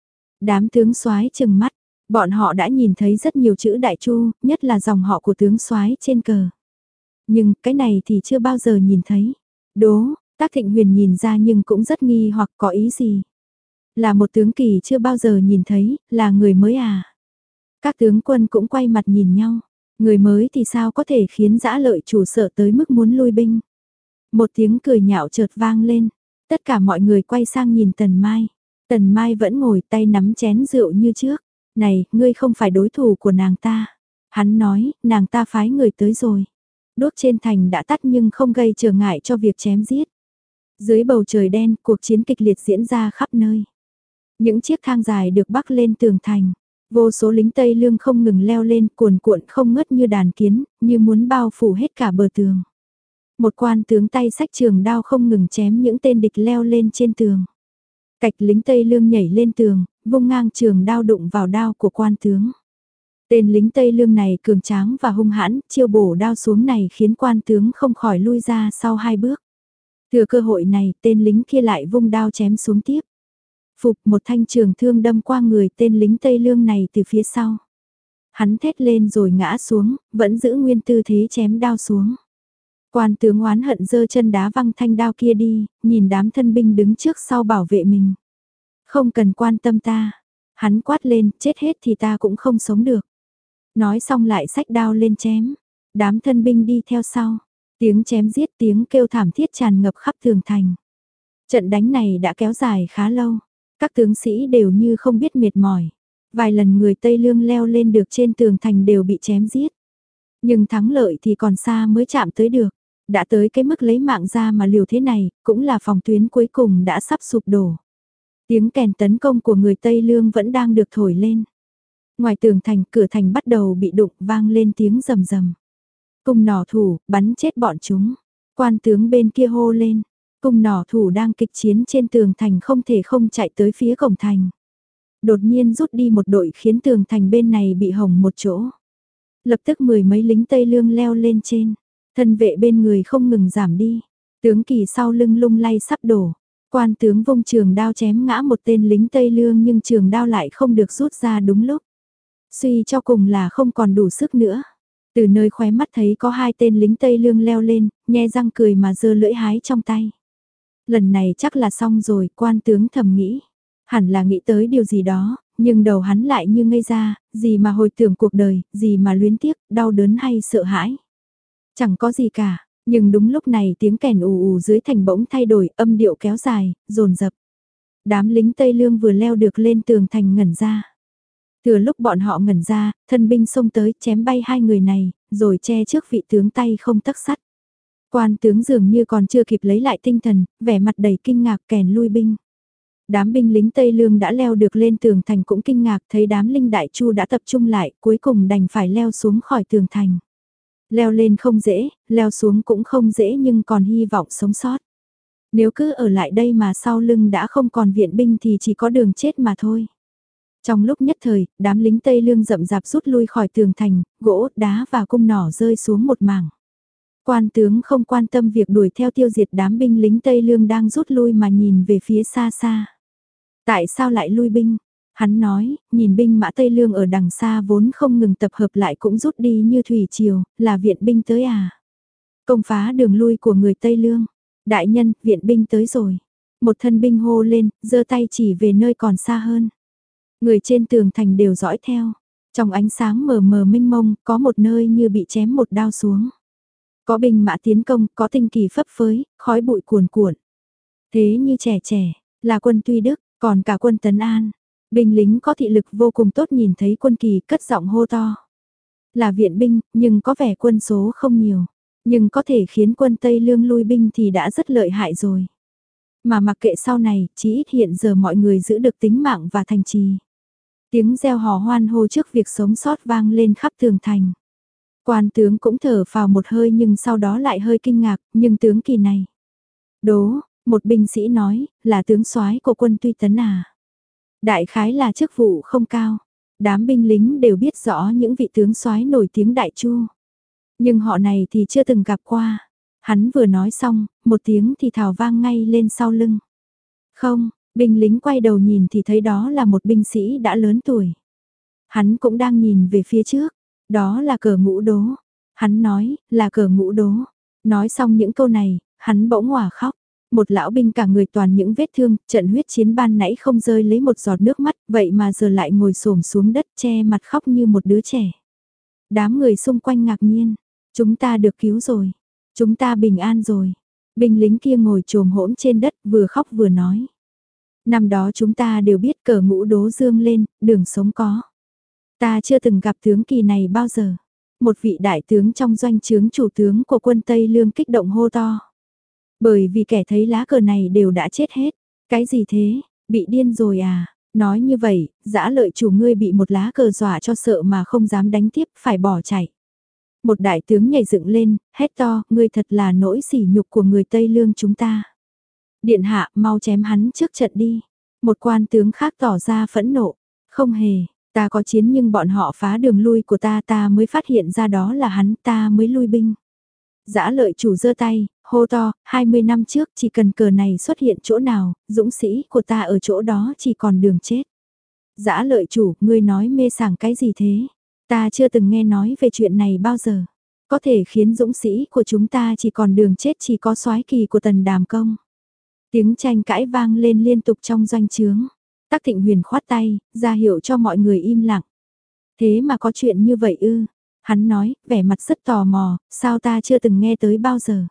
[SPEAKER 1] Đám tướng soái chừng mắt, bọn họ đã nhìn thấy rất nhiều chữ Đại Chu, nhất là dòng họ của tướng soái trên cờ. Nhưng cái này thì chưa bao giờ nhìn thấy. Đố, Tác Thịnh Huyền nhìn ra nhưng cũng rất nghi hoặc có ý gì. Là một tướng kỳ chưa bao giờ nhìn thấy, là người mới à. Các tướng quân cũng quay mặt nhìn nhau. Người mới thì sao có thể khiến dã lợi chủ sợ tới mức muốn lui binh. Một tiếng cười nhạo chợt vang lên. Tất cả mọi người quay sang nhìn Tần Mai. Tần Mai vẫn ngồi tay nắm chén rượu như trước. Này, ngươi không phải đối thủ của nàng ta. Hắn nói, nàng ta phái người tới rồi. Đuốc trên thành đã tắt nhưng không gây trở ngại cho việc chém giết. Dưới bầu trời đen, cuộc chiến kịch liệt diễn ra khắp nơi. Những chiếc thang dài được bắc lên tường thành. Vô số lính Tây Lương không ngừng leo lên, cuồn cuộn không ngớt như đàn kiến, như muốn bao phủ hết cả bờ tường. Một quan tướng tay xách trường đao không ngừng chém những tên địch leo lên trên tường. Cạch lính Tây Lương nhảy lên tường, vung ngang trường đao đụng vào đao của quan tướng. Tên lính Tây Lương này cường tráng và hung hãn, chiêu bổ đao xuống này khiến quan tướng không khỏi lui ra sau hai bước. Thừa cơ hội này, tên lính kia lại vung đao chém xuống tiếp. Phục một thanh trường thương đâm qua người tên lính Tây Lương này từ phía sau. Hắn thét lên rồi ngã xuống, vẫn giữ nguyên tư thế chém đao xuống. Quan tướng oán hận giơ chân đá văng thanh đao kia đi, nhìn đám thân binh đứng trước sau bảo vệ mình. Không cần quan tâm ta. Hắn quát lên, chết hết thì ta cũng không sống được. Nói xong lại xách đao lên chém. Đám thân binh đi theo sau. Tiếng chém giết, tiếng kêu thảm thiết tràn ngập khắp tường thành. Trận đánh này đã kéo dài khá lâu. Các tướng sĩ đều như không biết mệt mỏi. Vài lần người Tây Lương leo lên được trên tường thành đều bị chém giết. Nhưng thắng lợi thì còn xa mới chạm tới được. Đã tới cái mức lấy mạng ra mà liều thế này, cũng là phòng tuyến cuối cùng đã sắp sụp đổ. Tiếng kèn tấn công của người Tây Lương vẫn đang được thổi lên. Ngoài tường thành, cửa thành bắt đầu bị đụng, vang lên tiếng rầm rầm. Cung nỏ thủ, bắn chết bọn chúng. Quan tướng bên kia hô lên. Cung nỏ thủ đang kịch chiến trên tường thành không thể không chạy tới phía cổng thành. Đột nhiên rút đi một đội khiến tường thành bên này bị hỏng một chỗ. Lập tức mười mấy lính Tây Lương leo lên trên. Thân vệ bên người không ngừng giảm đi. Tướng kỳ sau lưng lung lay sắp đổ. Quan tướng vung trường đao chém ngã một tên lính Tây Lương nhưng trường đao lại không được rút ra đúng lúc. Suy cho cùng là không còn đủ sức nữa. Từ nơi khóe mắt thấy có hai tên lính Tây Lương leo lên, nhe răng cười mà giơ lưỡi hái trong tay. Lần này chắc là xong rồi, quan tướng thầm nghĩ. Hẳn là nghĩ tới điều gì đó, nhưng đầu hắn lại như ngây ra, gì mà hồi tưởng cuộc đời, gì mà luyến tiếc, đau đớn hay sợ hãi. Chẳng có gì cả, nhưng đúng lúc này tiếng kèn ù ù dưới thành bỗng thay đổi, âm điệu kéo dài, dồn dập. Đám lính Tây Lương vừa leo được lên tường thành ngẩn ra. Thừa lúc bọn họ ngẩn ra, thân binh xông tới chém bay hai người này, rồi che trước vị tướng tay không tấc sắt. Quan tướng dường như còn chưa kịp lấy lại tinh thần, vẻ mặt đầy kinh ngạc kèn lui binh. Đám binh lính Tây Lương đã leo được lên tường thành cũng kinh ngạc thấy đám linh Đại Chu đã tập trung lại, cuối cùng đành phải leo xuống khỏi tường thành. Leo lên không dễ, leo xuống cũng không dễ nhưng còn hy vọng sống sót. Nếu cứ ở lại đây mà sau lưng đã không còn viện binh thì chỉ có đường chết mà thôi. Trong lúc nhất thời, đám lính Tây Lương rậm rạp rút lui khỏi tường thành, gỗ, đá và cung nỏ rơi xuống một mảng. Quan tướng không quan tâm việc đuổi theo tiêu diệt đám binh lính Tây Lương đang rút lui mà nhìn về phía xa xa. Tại sao lại lui binh? Hắn nói, nhìn binh mã Tây Lương ở đằng xa vốn không ngừng tập hợp lại cũng rút đi như thủy triều, là viện binh tới à. Công phá đường lui của người Tây Lương. Đại nhân, viện binh tới rồi. Một thân binh hô lên, giơ tay chỉ về nơi còn xa hơn. Người trên tường thành đều dõi theo. Trong ánh sáng mờ mờ mênh mông, có một nơi như bị chém một đao xuống. Có binh mã tiến công, có tinh kỳ phấp phới, khói bụi cuồn cuộn. Thế như trẻ trẻ, là quân Tuy Đức, còn cả quân Tấn An. Binh lính có thị lực vô cùng tốt nhìn thấy quân kỳ cất giọng hô to. Là viện binh, nhưng có vẻ quân số không nhiều. Nhưng có thể khiến quân Tây Lương lui binh thì đã rất lợi hại rồi. Mà mặc kệ sau này, chỉ ít hiện giờ mọi người giữ được tính mạng và thành trì. Tiếng reo hò hoan hô trước việc sống sót vang lên khắp tường thành. Quan tướng cũng thở phào một hơi nhưng sau đó lại hơi kinh ngạc, nhưng tướng kỳ này. Đố, một binh sĩ nói, là tướng soái của quân Tuy Tấn à. Đại khái là chức vụ không cao. Đám binh lính đều biết rõ những vị tướng soái nổi tiếng Đại Chu. Nhưng họ này thì chưa từng gặp qua. Hắn vừa nói xong, một tiếng thì thào vang ngay lên sau lưng. Không, binh lính quay đầu nhìn thì thấy đó là một binh sĩ đã lớn tuổi. Hắn cũng đang nhìn về phía trước. Đó là Cờ Ngũ Đố. Hắn nói, là Cờ Ngũ Đố. Nói xong những câu này, hắn bỗng òa khóc. Một lão binh cả người toàn những vết thương, trận huyết chiến ban nãy không rơi lấy một giọt nước mắt, vậy mà giờ lại ngồi xổm xuống đất che mặt khóc như một đứa trẻ. Đám người xung quanh ngạc nhiên. Chúng ta được cứu rồi. Chúng ta bình an rồi. Binh lính kia ngồi chồm hỗn trên đất vừa khóc vừa nói. Năm đó chúng ta đều biết Cờ Ngũ Đố dương lên, đường sống có. Ta chưa từng gặp tướng kỳ này bao giờ. Một vị đại tướng trong doanh trướng chủ tướng của quân Tây Lương kích động hô to. Bởi vì kẻ thấy lá cờ này đều đã chết hết. Cái gì thế, bị điên rồi à? Nói như vậy, Dã Lợi chủ ngươi bị một lá cờ dọa cho sợ mà không dám đánh tiếp, phải bỏ chạy. Một đại tướng nhảy dựng lên, hét to, ngươi thật là nỗi sỉ nhục của người Tây Lương chúng ta. Điện hạ, mau chém hắn trước trận đi. Một quan tướng khác tỏ ra phẫn nộ. Không hề, ta có chiến nhưng bọn họ phá đường lui của ta, ta mới phát hiện ra đó là hắn, ta mới lui binh. Dã Lợi chủ giơ tay, hô to, hai mươi năm trước chỉ cần cờ này xuất hiện chỗ nào, dũng sĩ của ta ở chỗ đó chỉ còn đường chết. Dã Lợi chủ, ngươi nói mê sảng cái gì thế? Ta chưa từng nghe nói về chuyện này bao giờ. Có thể khiến dũng sĩ của chúng ta chỉ còn đường chết chỉ có soái kỳ của Tần Đàm Công. Tiếng tranh cãi vang lên liên tục trong doanh trướng. Tắc Thịnh Huyền khoát tay, ra hiệu cho mọi người im lặng. Thế mà có chuyện như vậy ư? Hắn nói, vẻ mặt rất tò mò, sao ta chưa từng nghe tới bao giờ.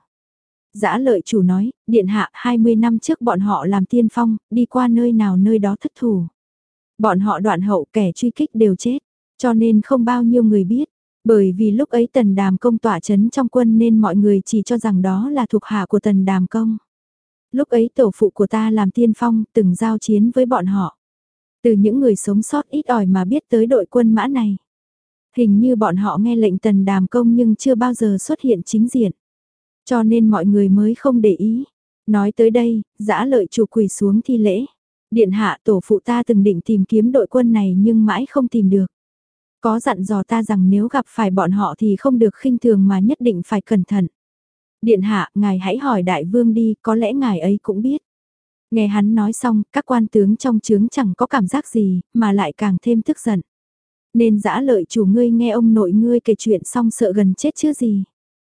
[SPEAKER 1] Dã Lợi chủ nói, điện hạ hai mươi năm trước bọn họ làm tiên phong, đi qua nơi nào nơi đó thất thủ. Bọn họ đoạn hậu kẻ truy kích đều chết, cho nên không bao nhiêu người biết. Bởi vì lúc ấy Tần Đàm Công tỏa chấn trong quân nên mọi người chỉ cho rằng đó là thuộc hạ của Tần Đàm Công. Lúc ấy tổ phụ của ta làm tiên phong, từng giao chiến với bọn họ. Từ những người sống sót ít ỏi mà biết tới đội quân mã này. Hình như bọn họ nghe lệnh Tần Đàm Công nhưng chưa bao giờ xuất hiện chính diện. Cho nên mọi người mới không để ý. Nói tới đây, Dã Lợi chủ quỳ xuống thi lễ. Điện hạ tổ phụ ta từng định tìm kiếm đội quân này nhưng mãi không tìm được. Có dặn dò ta rằng nếu gặp phải bọn họ thì không được khinh thường mà nhất định phải cẩn thận. Điện hạ, ngài hãy hỏi đại vương đi, có lẽ ngài ấy cũng biết. Nghe hắn nói xong, các quan tướng trong trướng chẳng có cảm giác gì, mà lại càng thêm tức giận. Nên Dã Lợi chủ ngươi nghe ông nội ngươi kể chuyện xong sợ gần chết chứ gì.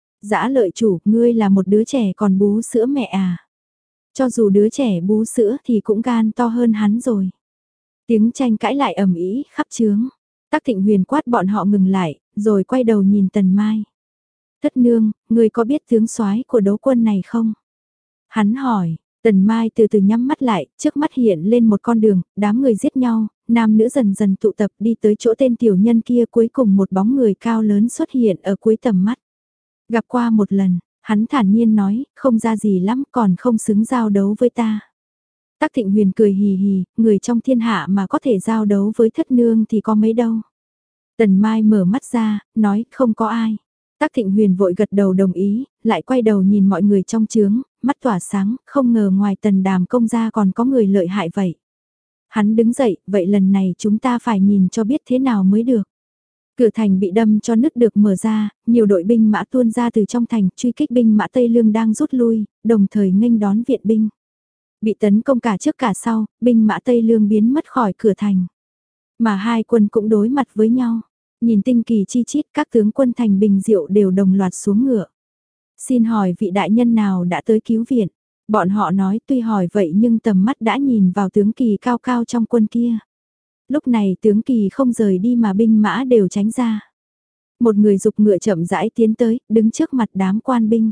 [SPEAKER 1] Dã Lợi chủ, ngươi là một đứa trẻ còn bú sữa mẹ à. Cho dù đứa trẻ bú sữa thì cũng gan to hơn hắn rồi. Tiếng tranh cãi lại ầm ĩ khắp trướng. Tắc Thịnh Huyền quát bọn họ ngừng lại, rồi quay đầu nhìn Tần Mai. Thất nương, ngươi có biết tướng soái của đấu quân này không? Hắn hỏi, Tần Mai từ từ nhắm mắt lại, trước mắt hiện lên một con đường, đám người giết nhau, nam nữ dần dần tụ tập đi tới chỗ tên tiểu nhân kia, cuối cùng một bóng người cao lớn xuất hiện ở cuối tầm mắt. Gặp qua một lần, hắn thản nhiên nói, không ra gì lắm, còn không xứng giao đấu với ta. Tắc Thịnh Huyền cười hì hì, người trong thiên hạ mà có thể giao đấu với thất nương thì có mấy đâu. Tần Mai mở mắt ra, nói không có ai. Tắc Thịnh Huyền vội gật đầu đồng ý, lại quay đầu nhìn mọi người trong trướng, mắt tỏa sáng, không ngờ ngoài Tần Đàm Công ra còn có người lợi hại vậy. Hắn đứng dậy, vậy lần này chúng ta phải nhìn cho biết thế nào mới được. Cửa thành bị đâm cho nứt được mở ra, nhiều đội binh mã tuôn ra từ trong thành, truy kích binh mã Tây Lương đang rút lui, đồng thời nghênh đón viện binh. Bị tấn công cả trước cả sau, binh mã Tây Lương biến mất khỏi cửa thành. Mà hai quân cũng đối mặt với nhau. Nhìn tinh kỳ chi chít các tướng quân thành Bình Diệu đều đồng loạt xuống ngựa. Xin hỏi vị đại nhân nào đã tới cứu viện? Bọn họ nói tuy hỏi vậy nhưng tầm mắt đã nhìn vào tướng kỳ cao cao trong quân kia. Lúc này tướng kỳ không rời đi mà binh mã đều tránh ra. Một người dục ngựa chậm rãi tiến tới, đứng trước mặt đám quan binh.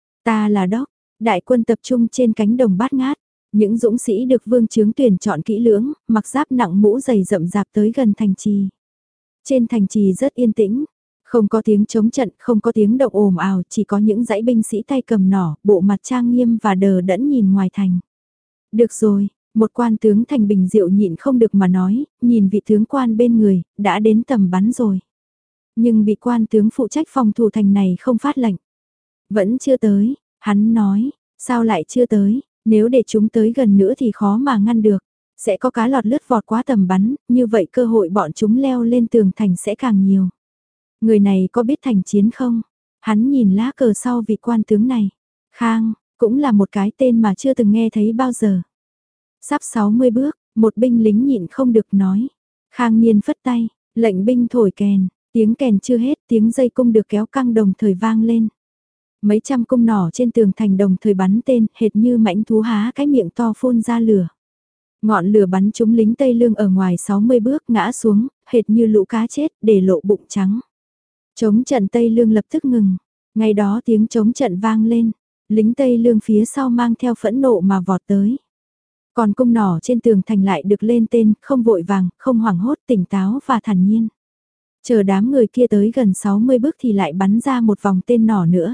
[SPEAKER 1] Ta là Đốc, đại quân tập trung trên cánh đồng Bát Ngát. Những dũng sĩ được vương chướng tuyển chọn kỹ lưỡng, mặc giáp nặng mũ dày rậm rạp tới gần thành trì. Trên thành trì rất yên tĩnh, không có tiếng chống trận, không có tiếng động ồn ào, chỉ có những dãy binh sĩ tay cầm nỏ, bộ mặt trang nghiêm và đờ đẫn nhìn ngoài thành. Được rồi, một quan tướng thành Bình Diệu nhịn không được mà nói, nhìn vị tướng quan bên người, đã đến tầm bắn rồi. Nhưng bị quan tướng phụ trách phòng thủ thành này không phát lệnh. Vẫn chưa tới, hắn nói, sao lại chưa tới, nếu để chúng tới gần nữa thì khó mà ngăn được. Sẽ có cá lọt lướt vọt quá tầm bắn, như vậy cơ hội bọn chúng leo lên tường thành sẽ càng nhiều. Người này có biết thành chiến không? Hắn nhìn lá cờ sau vị quan tướng này. Khang, cũng là một cái tên mà chưa từng nghe thấy bao giờ. Sắp sáu mươi bước, một binh lính nhịn không được nói. Khang Niên phất tay, lệnh binh thổi kèn, tiếng kèn chưa hết, tiếng dây cung được kéo căng đồng thời vang lên. Mấy trăm cung nỏ trên tường thành đồng thời bắn tên, hệt như mãnh thú há cái miệng to phun ra lửa. Ngọn lửa bắn trúng lính Tây Lương ở ngoài sáu mươi bước ngã xuống, hệt như lũ cá chết, để lộ bụng trắng. Chống trận Tây Lương lập tức ngừng. Ngay đó tiếng chống trận vang lên. Lính Tây Lương phía sau mang theo phẫn nộ mà vọt tới. Còn cung nỏ trên tường thành lại được lên tên, không vội vàng, không hoảng hốt, tỉnh táo và thản nhiên. Chờ đám người kia tới gần sáu mươi bước thì lại bắn ra một vòng tên nỏ nữa.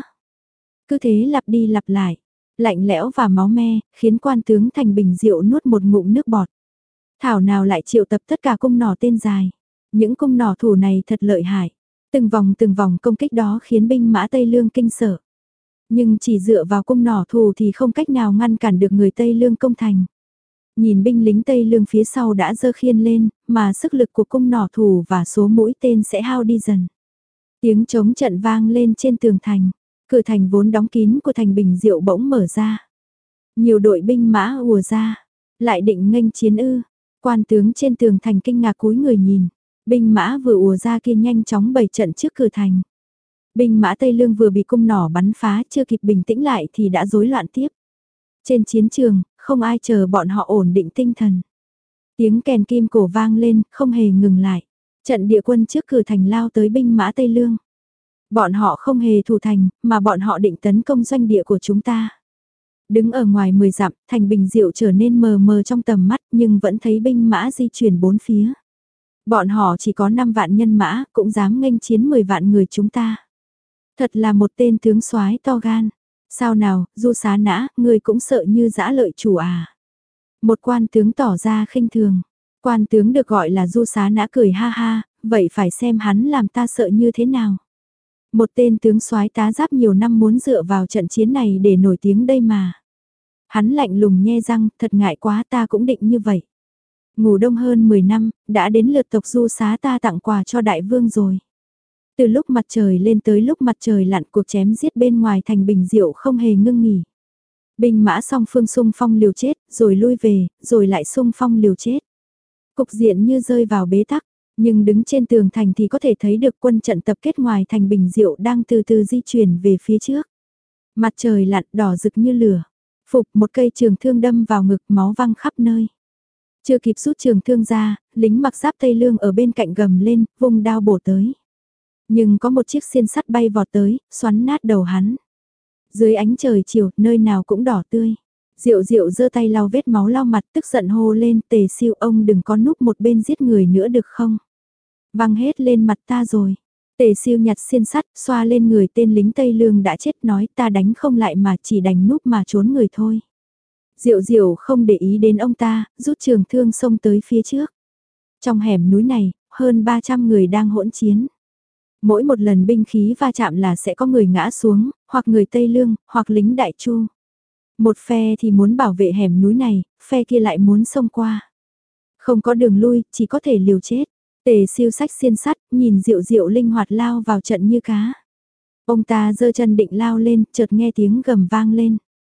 [SPEAKER 1] Cứ thế lặp đi lặp lại. Lạnh lẽo và máu me, khiến quan tướng thành Bình Diệu nuốt một ngụm nước bọt. Thảo nào lại triệu tập tất cả cung nỏ tên dài. Những cung nỏ thủ này thật lợi hại. Từng vòng từng vòng công kích đó khiến binh mã Tây Lương kinh sợ. Nhưng chỉ dựa vào cung nỏ thủ thì không cách nào ngăn cản được người Tây Lương công thành. Nhìn binh lính Tây Lương phía sau đã giơ khiên lên, mà sức lực của cung nỏ thủ và số mũi tên sẽ hao đi dần. Tiếng trống trận vang lên trên tường thành. Cửa thành vốn đóng kín của thành Bình Diệu bỗng mở ra. Nhiều đội binh mã ùa ra. Lại định nghênh chiến ư. Quan tướng trên tường thành kinh ngạc cúi người nhìn. Binh mã vừa ùa ra kia nhanh chóng bày trận trước cửa thành. Binh mã Tây Lương vừa bị cung nỏ bắn phá chưa kịp bình tĩnh lại thì đã rối loạn tiếp. Trên chiến trường, không ai chờ bọn họ ổn định tinh thần. Tiếng kèn kim cổ vang lên, không hề ngừng lại. Trận địa quân trước cửa thành lao tới binh mã Tây Lương. Bọn họ không hề thủ thành, mà bọn họ định tấn công doanh địa của chúng ta. Đứng ở ngoài mười dặm, thành Bình Diệu trở nên mờ mờ trong tầm mắt nhưng vẫn thấy binh mã di chuyển bốn phía. Bọn họ chỉ có năm vạn nhân mã, cũng dám nghênh chiến mười vạn người chúng ta. Thật là một tên tướng soái to gan. Sao nào, Du Xá Nã, người cũng sợ như dã lợi chủ à? Một quan tướng tỏ ra khinh thường. Quan tướng được gọi là Du Xá Nã cười ha ha, vậy phải xem hắn làm ta sợ như thế nào. Một tên tướng soái tá giáp nhiều năm muốn dựa vào trận chiến này để nổi tiếng đây mà. Hắn lạnh lùng nhe răng, thật ngại quá, ta cũng định như vậy. Ngủ đông hơn mười năm, đã đến lượt tộc Du Xá ta tặng quà cho đại vương rồi. Từ lúc mặt trời lên tới lúc mặt trời lặn, cuộc chém giết bên ngoài thành Bình Diệu không hề ngưng nghỉ. Binh mã song phương xung phong liều chết, rồi lui về, rồi lại xung phong liều chết. Cục diện như rơi vào bế tắc, nhưng đứng trên tường thành thì có thể thấy được quân trận tập kết ngoài thành Bình Diệu đang từ từ di chuyển về phía trước. Mặt trời lặn đỏ rực như lửa, phục một cây trường thương đâm vào ngực, máu văng khắp nơi. Chưa kịp rút trường thương ra, lính mặc giáp Tây Lương ở bên cạnh gầm lên, vung đao bổ tới. Nhưng có một chiếc xiên sắt bay vọt tới, xoắn nát đầu hắn. Dưới ánh trời chiều, nơi nào cũng đỏ tươi. Diệu Diệu giơ tay lau vết máu lau mặt, tức giận hô lên, Tề Siêu, ông đừng có núp một bên giết người nữa được không? Văng hết lên mặt ta rồi. Tề Siêu nhặt xiên sắt, xoa lên người tên lính Tây Lương đã chết, nói ta đánh không lại mà chỉ đánh núp mà trốn người thôi. Diệu Diệu không để ý đến ông ta, rút trường thương xông tới phía trước. Trong hẻm núi này, hơn ba trăm người đang hỗn chiến. Mỗi một lần binh khí va chạm là sẽ có người ngã xuống, hoặc người Tây Lương, hoặc lính Đại Chu. Một phe thì muốn bảo vệ hẻm núi này, phe kia lại muốn xông qua. Không có đường lui, chỉ có thể liều chết. Tề Siêu sách xiên sắt, nhìn Diệu Diệu linh hoạt lao vào trận như cá. Ông ta giơ chân định lao lên, chợt nghe tiếng gầm vang lên.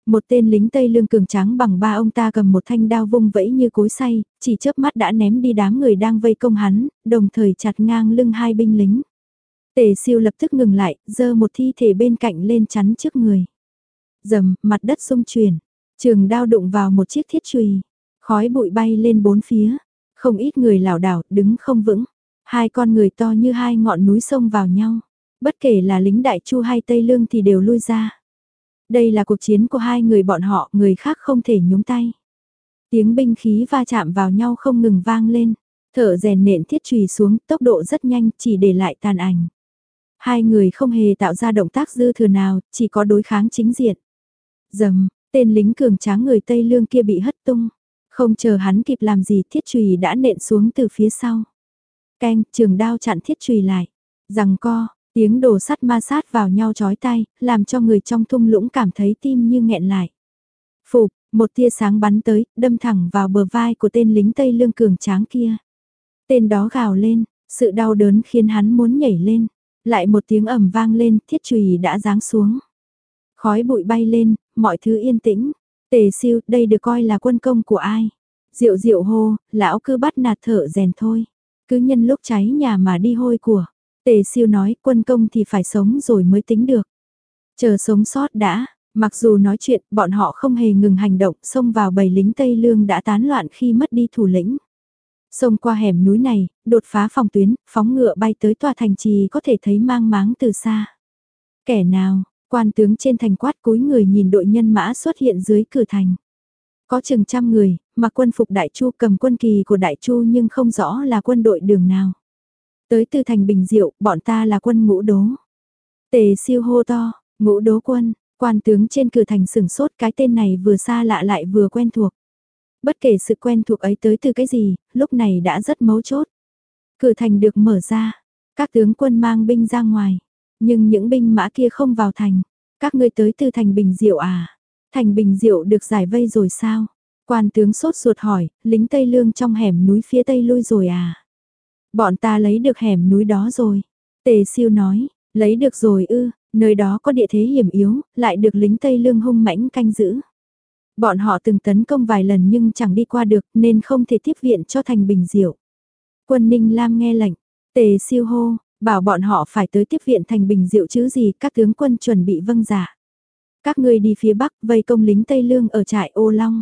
[SPEAKER 1] Một tên lính Tây Lương cường tráng bằng ba ông ta cầm một thanh đao vung vẫy như cối xay, chỉ chớp mắt đã ném đi đám người đang vây công hắn, đồng thời chặt ngang lưng hai binh lính. Tề Siêu lập tức ngừng lại, giơ một thi thể bên cạnh lên chắn trước người. Rầm, mặt đất rung chuyển, trường đao đụng vào một chiếc thiết chùy, khói bụi bay lên bốn phía, không ít người lảo đảo, đứng không vững. Hai con người to như hai ngọn núi xông vào nhau, bất kể là lính Đại Chu hay Tây Lương thì đều lui ra. Đây là cuộc chiến của hai người bọn họ, người khác không thể nhúng tay. Tiếng binh khí va chạm vào nhau không ngừng vang lên, thợ rèn nện thiết chùy xuống, tốc độ rất nhanh, chỉ để lại tàn ảnh. Hai người không hề tạo ra động tác dư thừa nào, chỉ có đối kháng chính diện. Dầm, tên lính cường tráng người Tây Lương kia bị hất tung, không chờ hắn kịp làm gì, thiết chùy đã nện xuống từ phía sau. Keng, trường đao chặn thiết chùy lại, giằng co. Tiếng đồ sắt ma sát vào nhau chói tai, làm cho người trong thung lũng cảm thấy tim như nghẹn lại. Phụp, một tia sáng bắn tới, đâm thẳng vào bờ vai của tên lính Tây Lương cường tráng kia. Tên đó gào lên, sự đau đớn khiến hắn muốn nhảy lên. Lại một tiếng ầm vang lên, thiết chùy đã giáng xuống. Khói bụi bay lên, mọi thứ yên tĩnh. Tề Siêu, đây được coi là quân công của ai? Diệu diệu hô, lão cứ bắt nạt thợ rèn thôi. Cứ nhân lúc cháy nhà mà đi hôi của. Tề Siêu nói quân công thì phải sống rồi mới tính được. Chờ sống sót đã, mặc dù nói chuyện bọn họ không hề ngừng hành động, xông vào bầy lính Tây Lương đã tán loạn khi mất đi thủ lĩnh. Xông qua hẻm núi này, đột phá phòng tuyến, phóng ngựa bay tới tòa thành trì có thể thấy mang máng từ xa. Kẻ nào, quan tướng trên thành quát cúi người nhìn đội nhân mã xuất hiện dưới cửa thành. Có chừng trăm người, mặc quân phục Đại Chu cầm quân kỳ của Đại Chu nhưng không rõ là quân đội đường nào. Tới từ thành Bình Diệu, bọn ta là quân Ngũ Đố. Tề Siêu hô to, Ngũ Đố quân, quan tướng trên cửa thành sửng sốt, cái tên này vừa xa lạ lại vừa quen thuộc. Bất kể sự quen thuộc ấy tới từ cái gì, lúc này đã rất mấu chốt. Cửa thành được mở ra, các tướng quân mang binh ra ngoài, nhưng những binh mã kia không vào thành. Các ngươi tới từ thành Bình Diệu à? Thành Bình Diệu được giải vây rồi sao? Quan tướng sốt ruột hỏi, lính Tây Lương trong hẻm núi phía Tây lui rồi à? Bọn ta lấy được hẻm núi đó rồi. Tề Siêu nói, lấy được rồi ư, nơi đó có địa thế hiểm yếu, lại được lính Tây Lương hung mãnh canh giữ. Bọn họ từng tấn công vài lần nhưng chẳng đi qua được nên không thể tiếp viện cho thành Bình Diệu. Quân Ninh Lam nghe lệnh, Tề Siêu hô, bảo bọn họ phải tới tiếp viện thành Bình Diệu chứ gì, các tướng quân chuẩn bị vâng dạ. Các ngươi đi phía Bắc vây công lính Tây Lương ở trại Ô Long.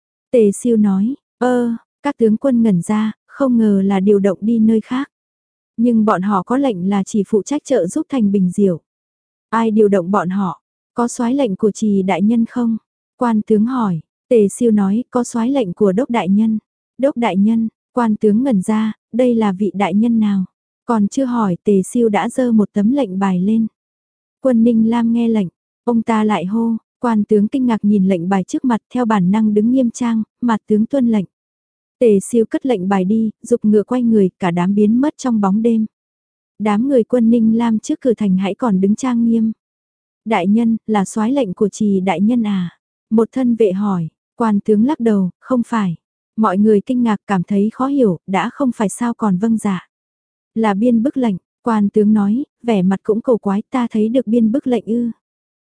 [SPEAKER 1] Tề Siêu nói, ơ, các tướng quân ngẩn ra, không ngờ là điều động đi nơi khác. Nhưng bọn họ có lệnh là chỉ phụ trách trợ giúp thành Bình Diệu. Ai điều động bọn họ? Có soái lệnh của Trì đại nhân không? Quan tướng hỏi, Tề Siêu nói, có soái lệnh của Đốc đại nhân. Đốc đại nhân, quan tướng ngẩn ra, đây là vị đại nhân nào? Còn chưa hỏi, Tề Siêu đã giơ một tấm lệnh bài lên. Quân Ninh Lam nghe lệnh, ông ta lại hô, quan tướng kinh ngạc nhìn lệnh bài trước mặt theo bản năng đứng nghiêm trang, mặt tướng tuân lệnh. Tề Siêu cất lệnh bài đi, dục ngựa quay người, cả đám biến mất trong bóng đêm. Đám người quân Ninh Lam trước cửa thành hãy còn đứng trang nghiêm. Đại nhân, là soái lệnh của Trì đại nhân à? Một thân vệ hỏi, quan tướng lắc đầu, không phải. Mọi người kinh ngạc cảm thấy khó hiểu, đã không phải sao còn vâng dạ. Là biên bức lệnh, quan tướng nói, vẻ mặt cũng cầu quái, ta thấy được biên bức lệnh ư.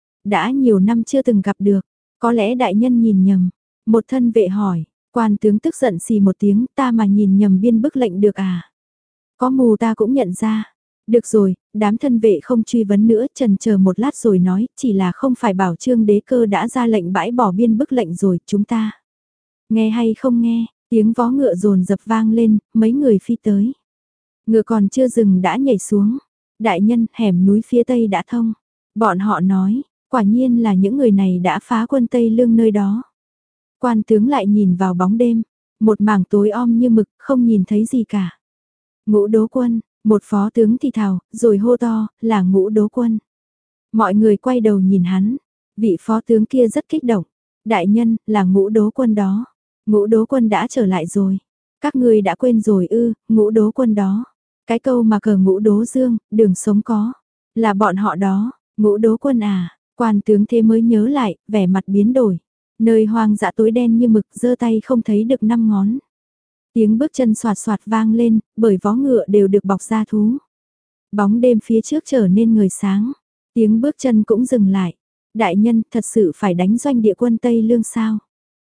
[SPEAKER 1] Đã nhiều năm chưa từng gặp được, có lẽ đại nhân nhìn nhầm. Một thân vệ hỏi, quan tướng tức giận xì một tiếng, ta mà nhìn nhầm biên bức lệnh được à? Có mù ta cũng nhận ra. Được rồi, đám thân vệ không truy vấn nữa, chần chờ một lát rồi nói, chỉ là không phải bảo Trương Đế Cơ đã ra lệnh bãi bỏ biên bức lệnh rồi, chúng ta. Nghe hay không nghe, tiếng vó ngựa dồn dập vang lên, mấy người phi tới. Ngựa còn chưa dừng đã nhảy xuống. Đại nhân, hẻm núi phía Tây đã thông. Bọn họ nói, quả nhiên là những người này đã phá quân Tây Lương nơi đó. Quan tướng lại nhìn vào bóng đêm, một mảng tối om như mực, không nhìn thấy gì cả. Ngũ Đố quân, một phó tướng thì thào, rồi hô to, là Ngũ Đố quân. Mọi người quay đầu nhìn hắn, vị phó tướng kia rất kích động. Đại nhân, là Ngũ Đố quân đó. Ngũ Đố quân đã trở lại rồi. Các ngươi đã quên rồi ư, Ngũ Đố quân đó. Cái câu mà cờ Ngũ Đố Dương, đường sống có. Là bọn họ đó, Ngũ Đố quân à. Quan tướng thế mới nhớ lại, vẻ mặt biến đổi. Nơi hoang dã tối đen như mực, giơ tay không thấy được năm ngón. Tiếng bước chân soạt soạt vang lên, bởi vó ngựa đều được bọc da thú. Bóng đêm phía trước trở nên ngời sáng. Tiếng bước chân cũng dừng lại. Đại nhân thật sự phải đánh doanh địa quân Tây Lương sao?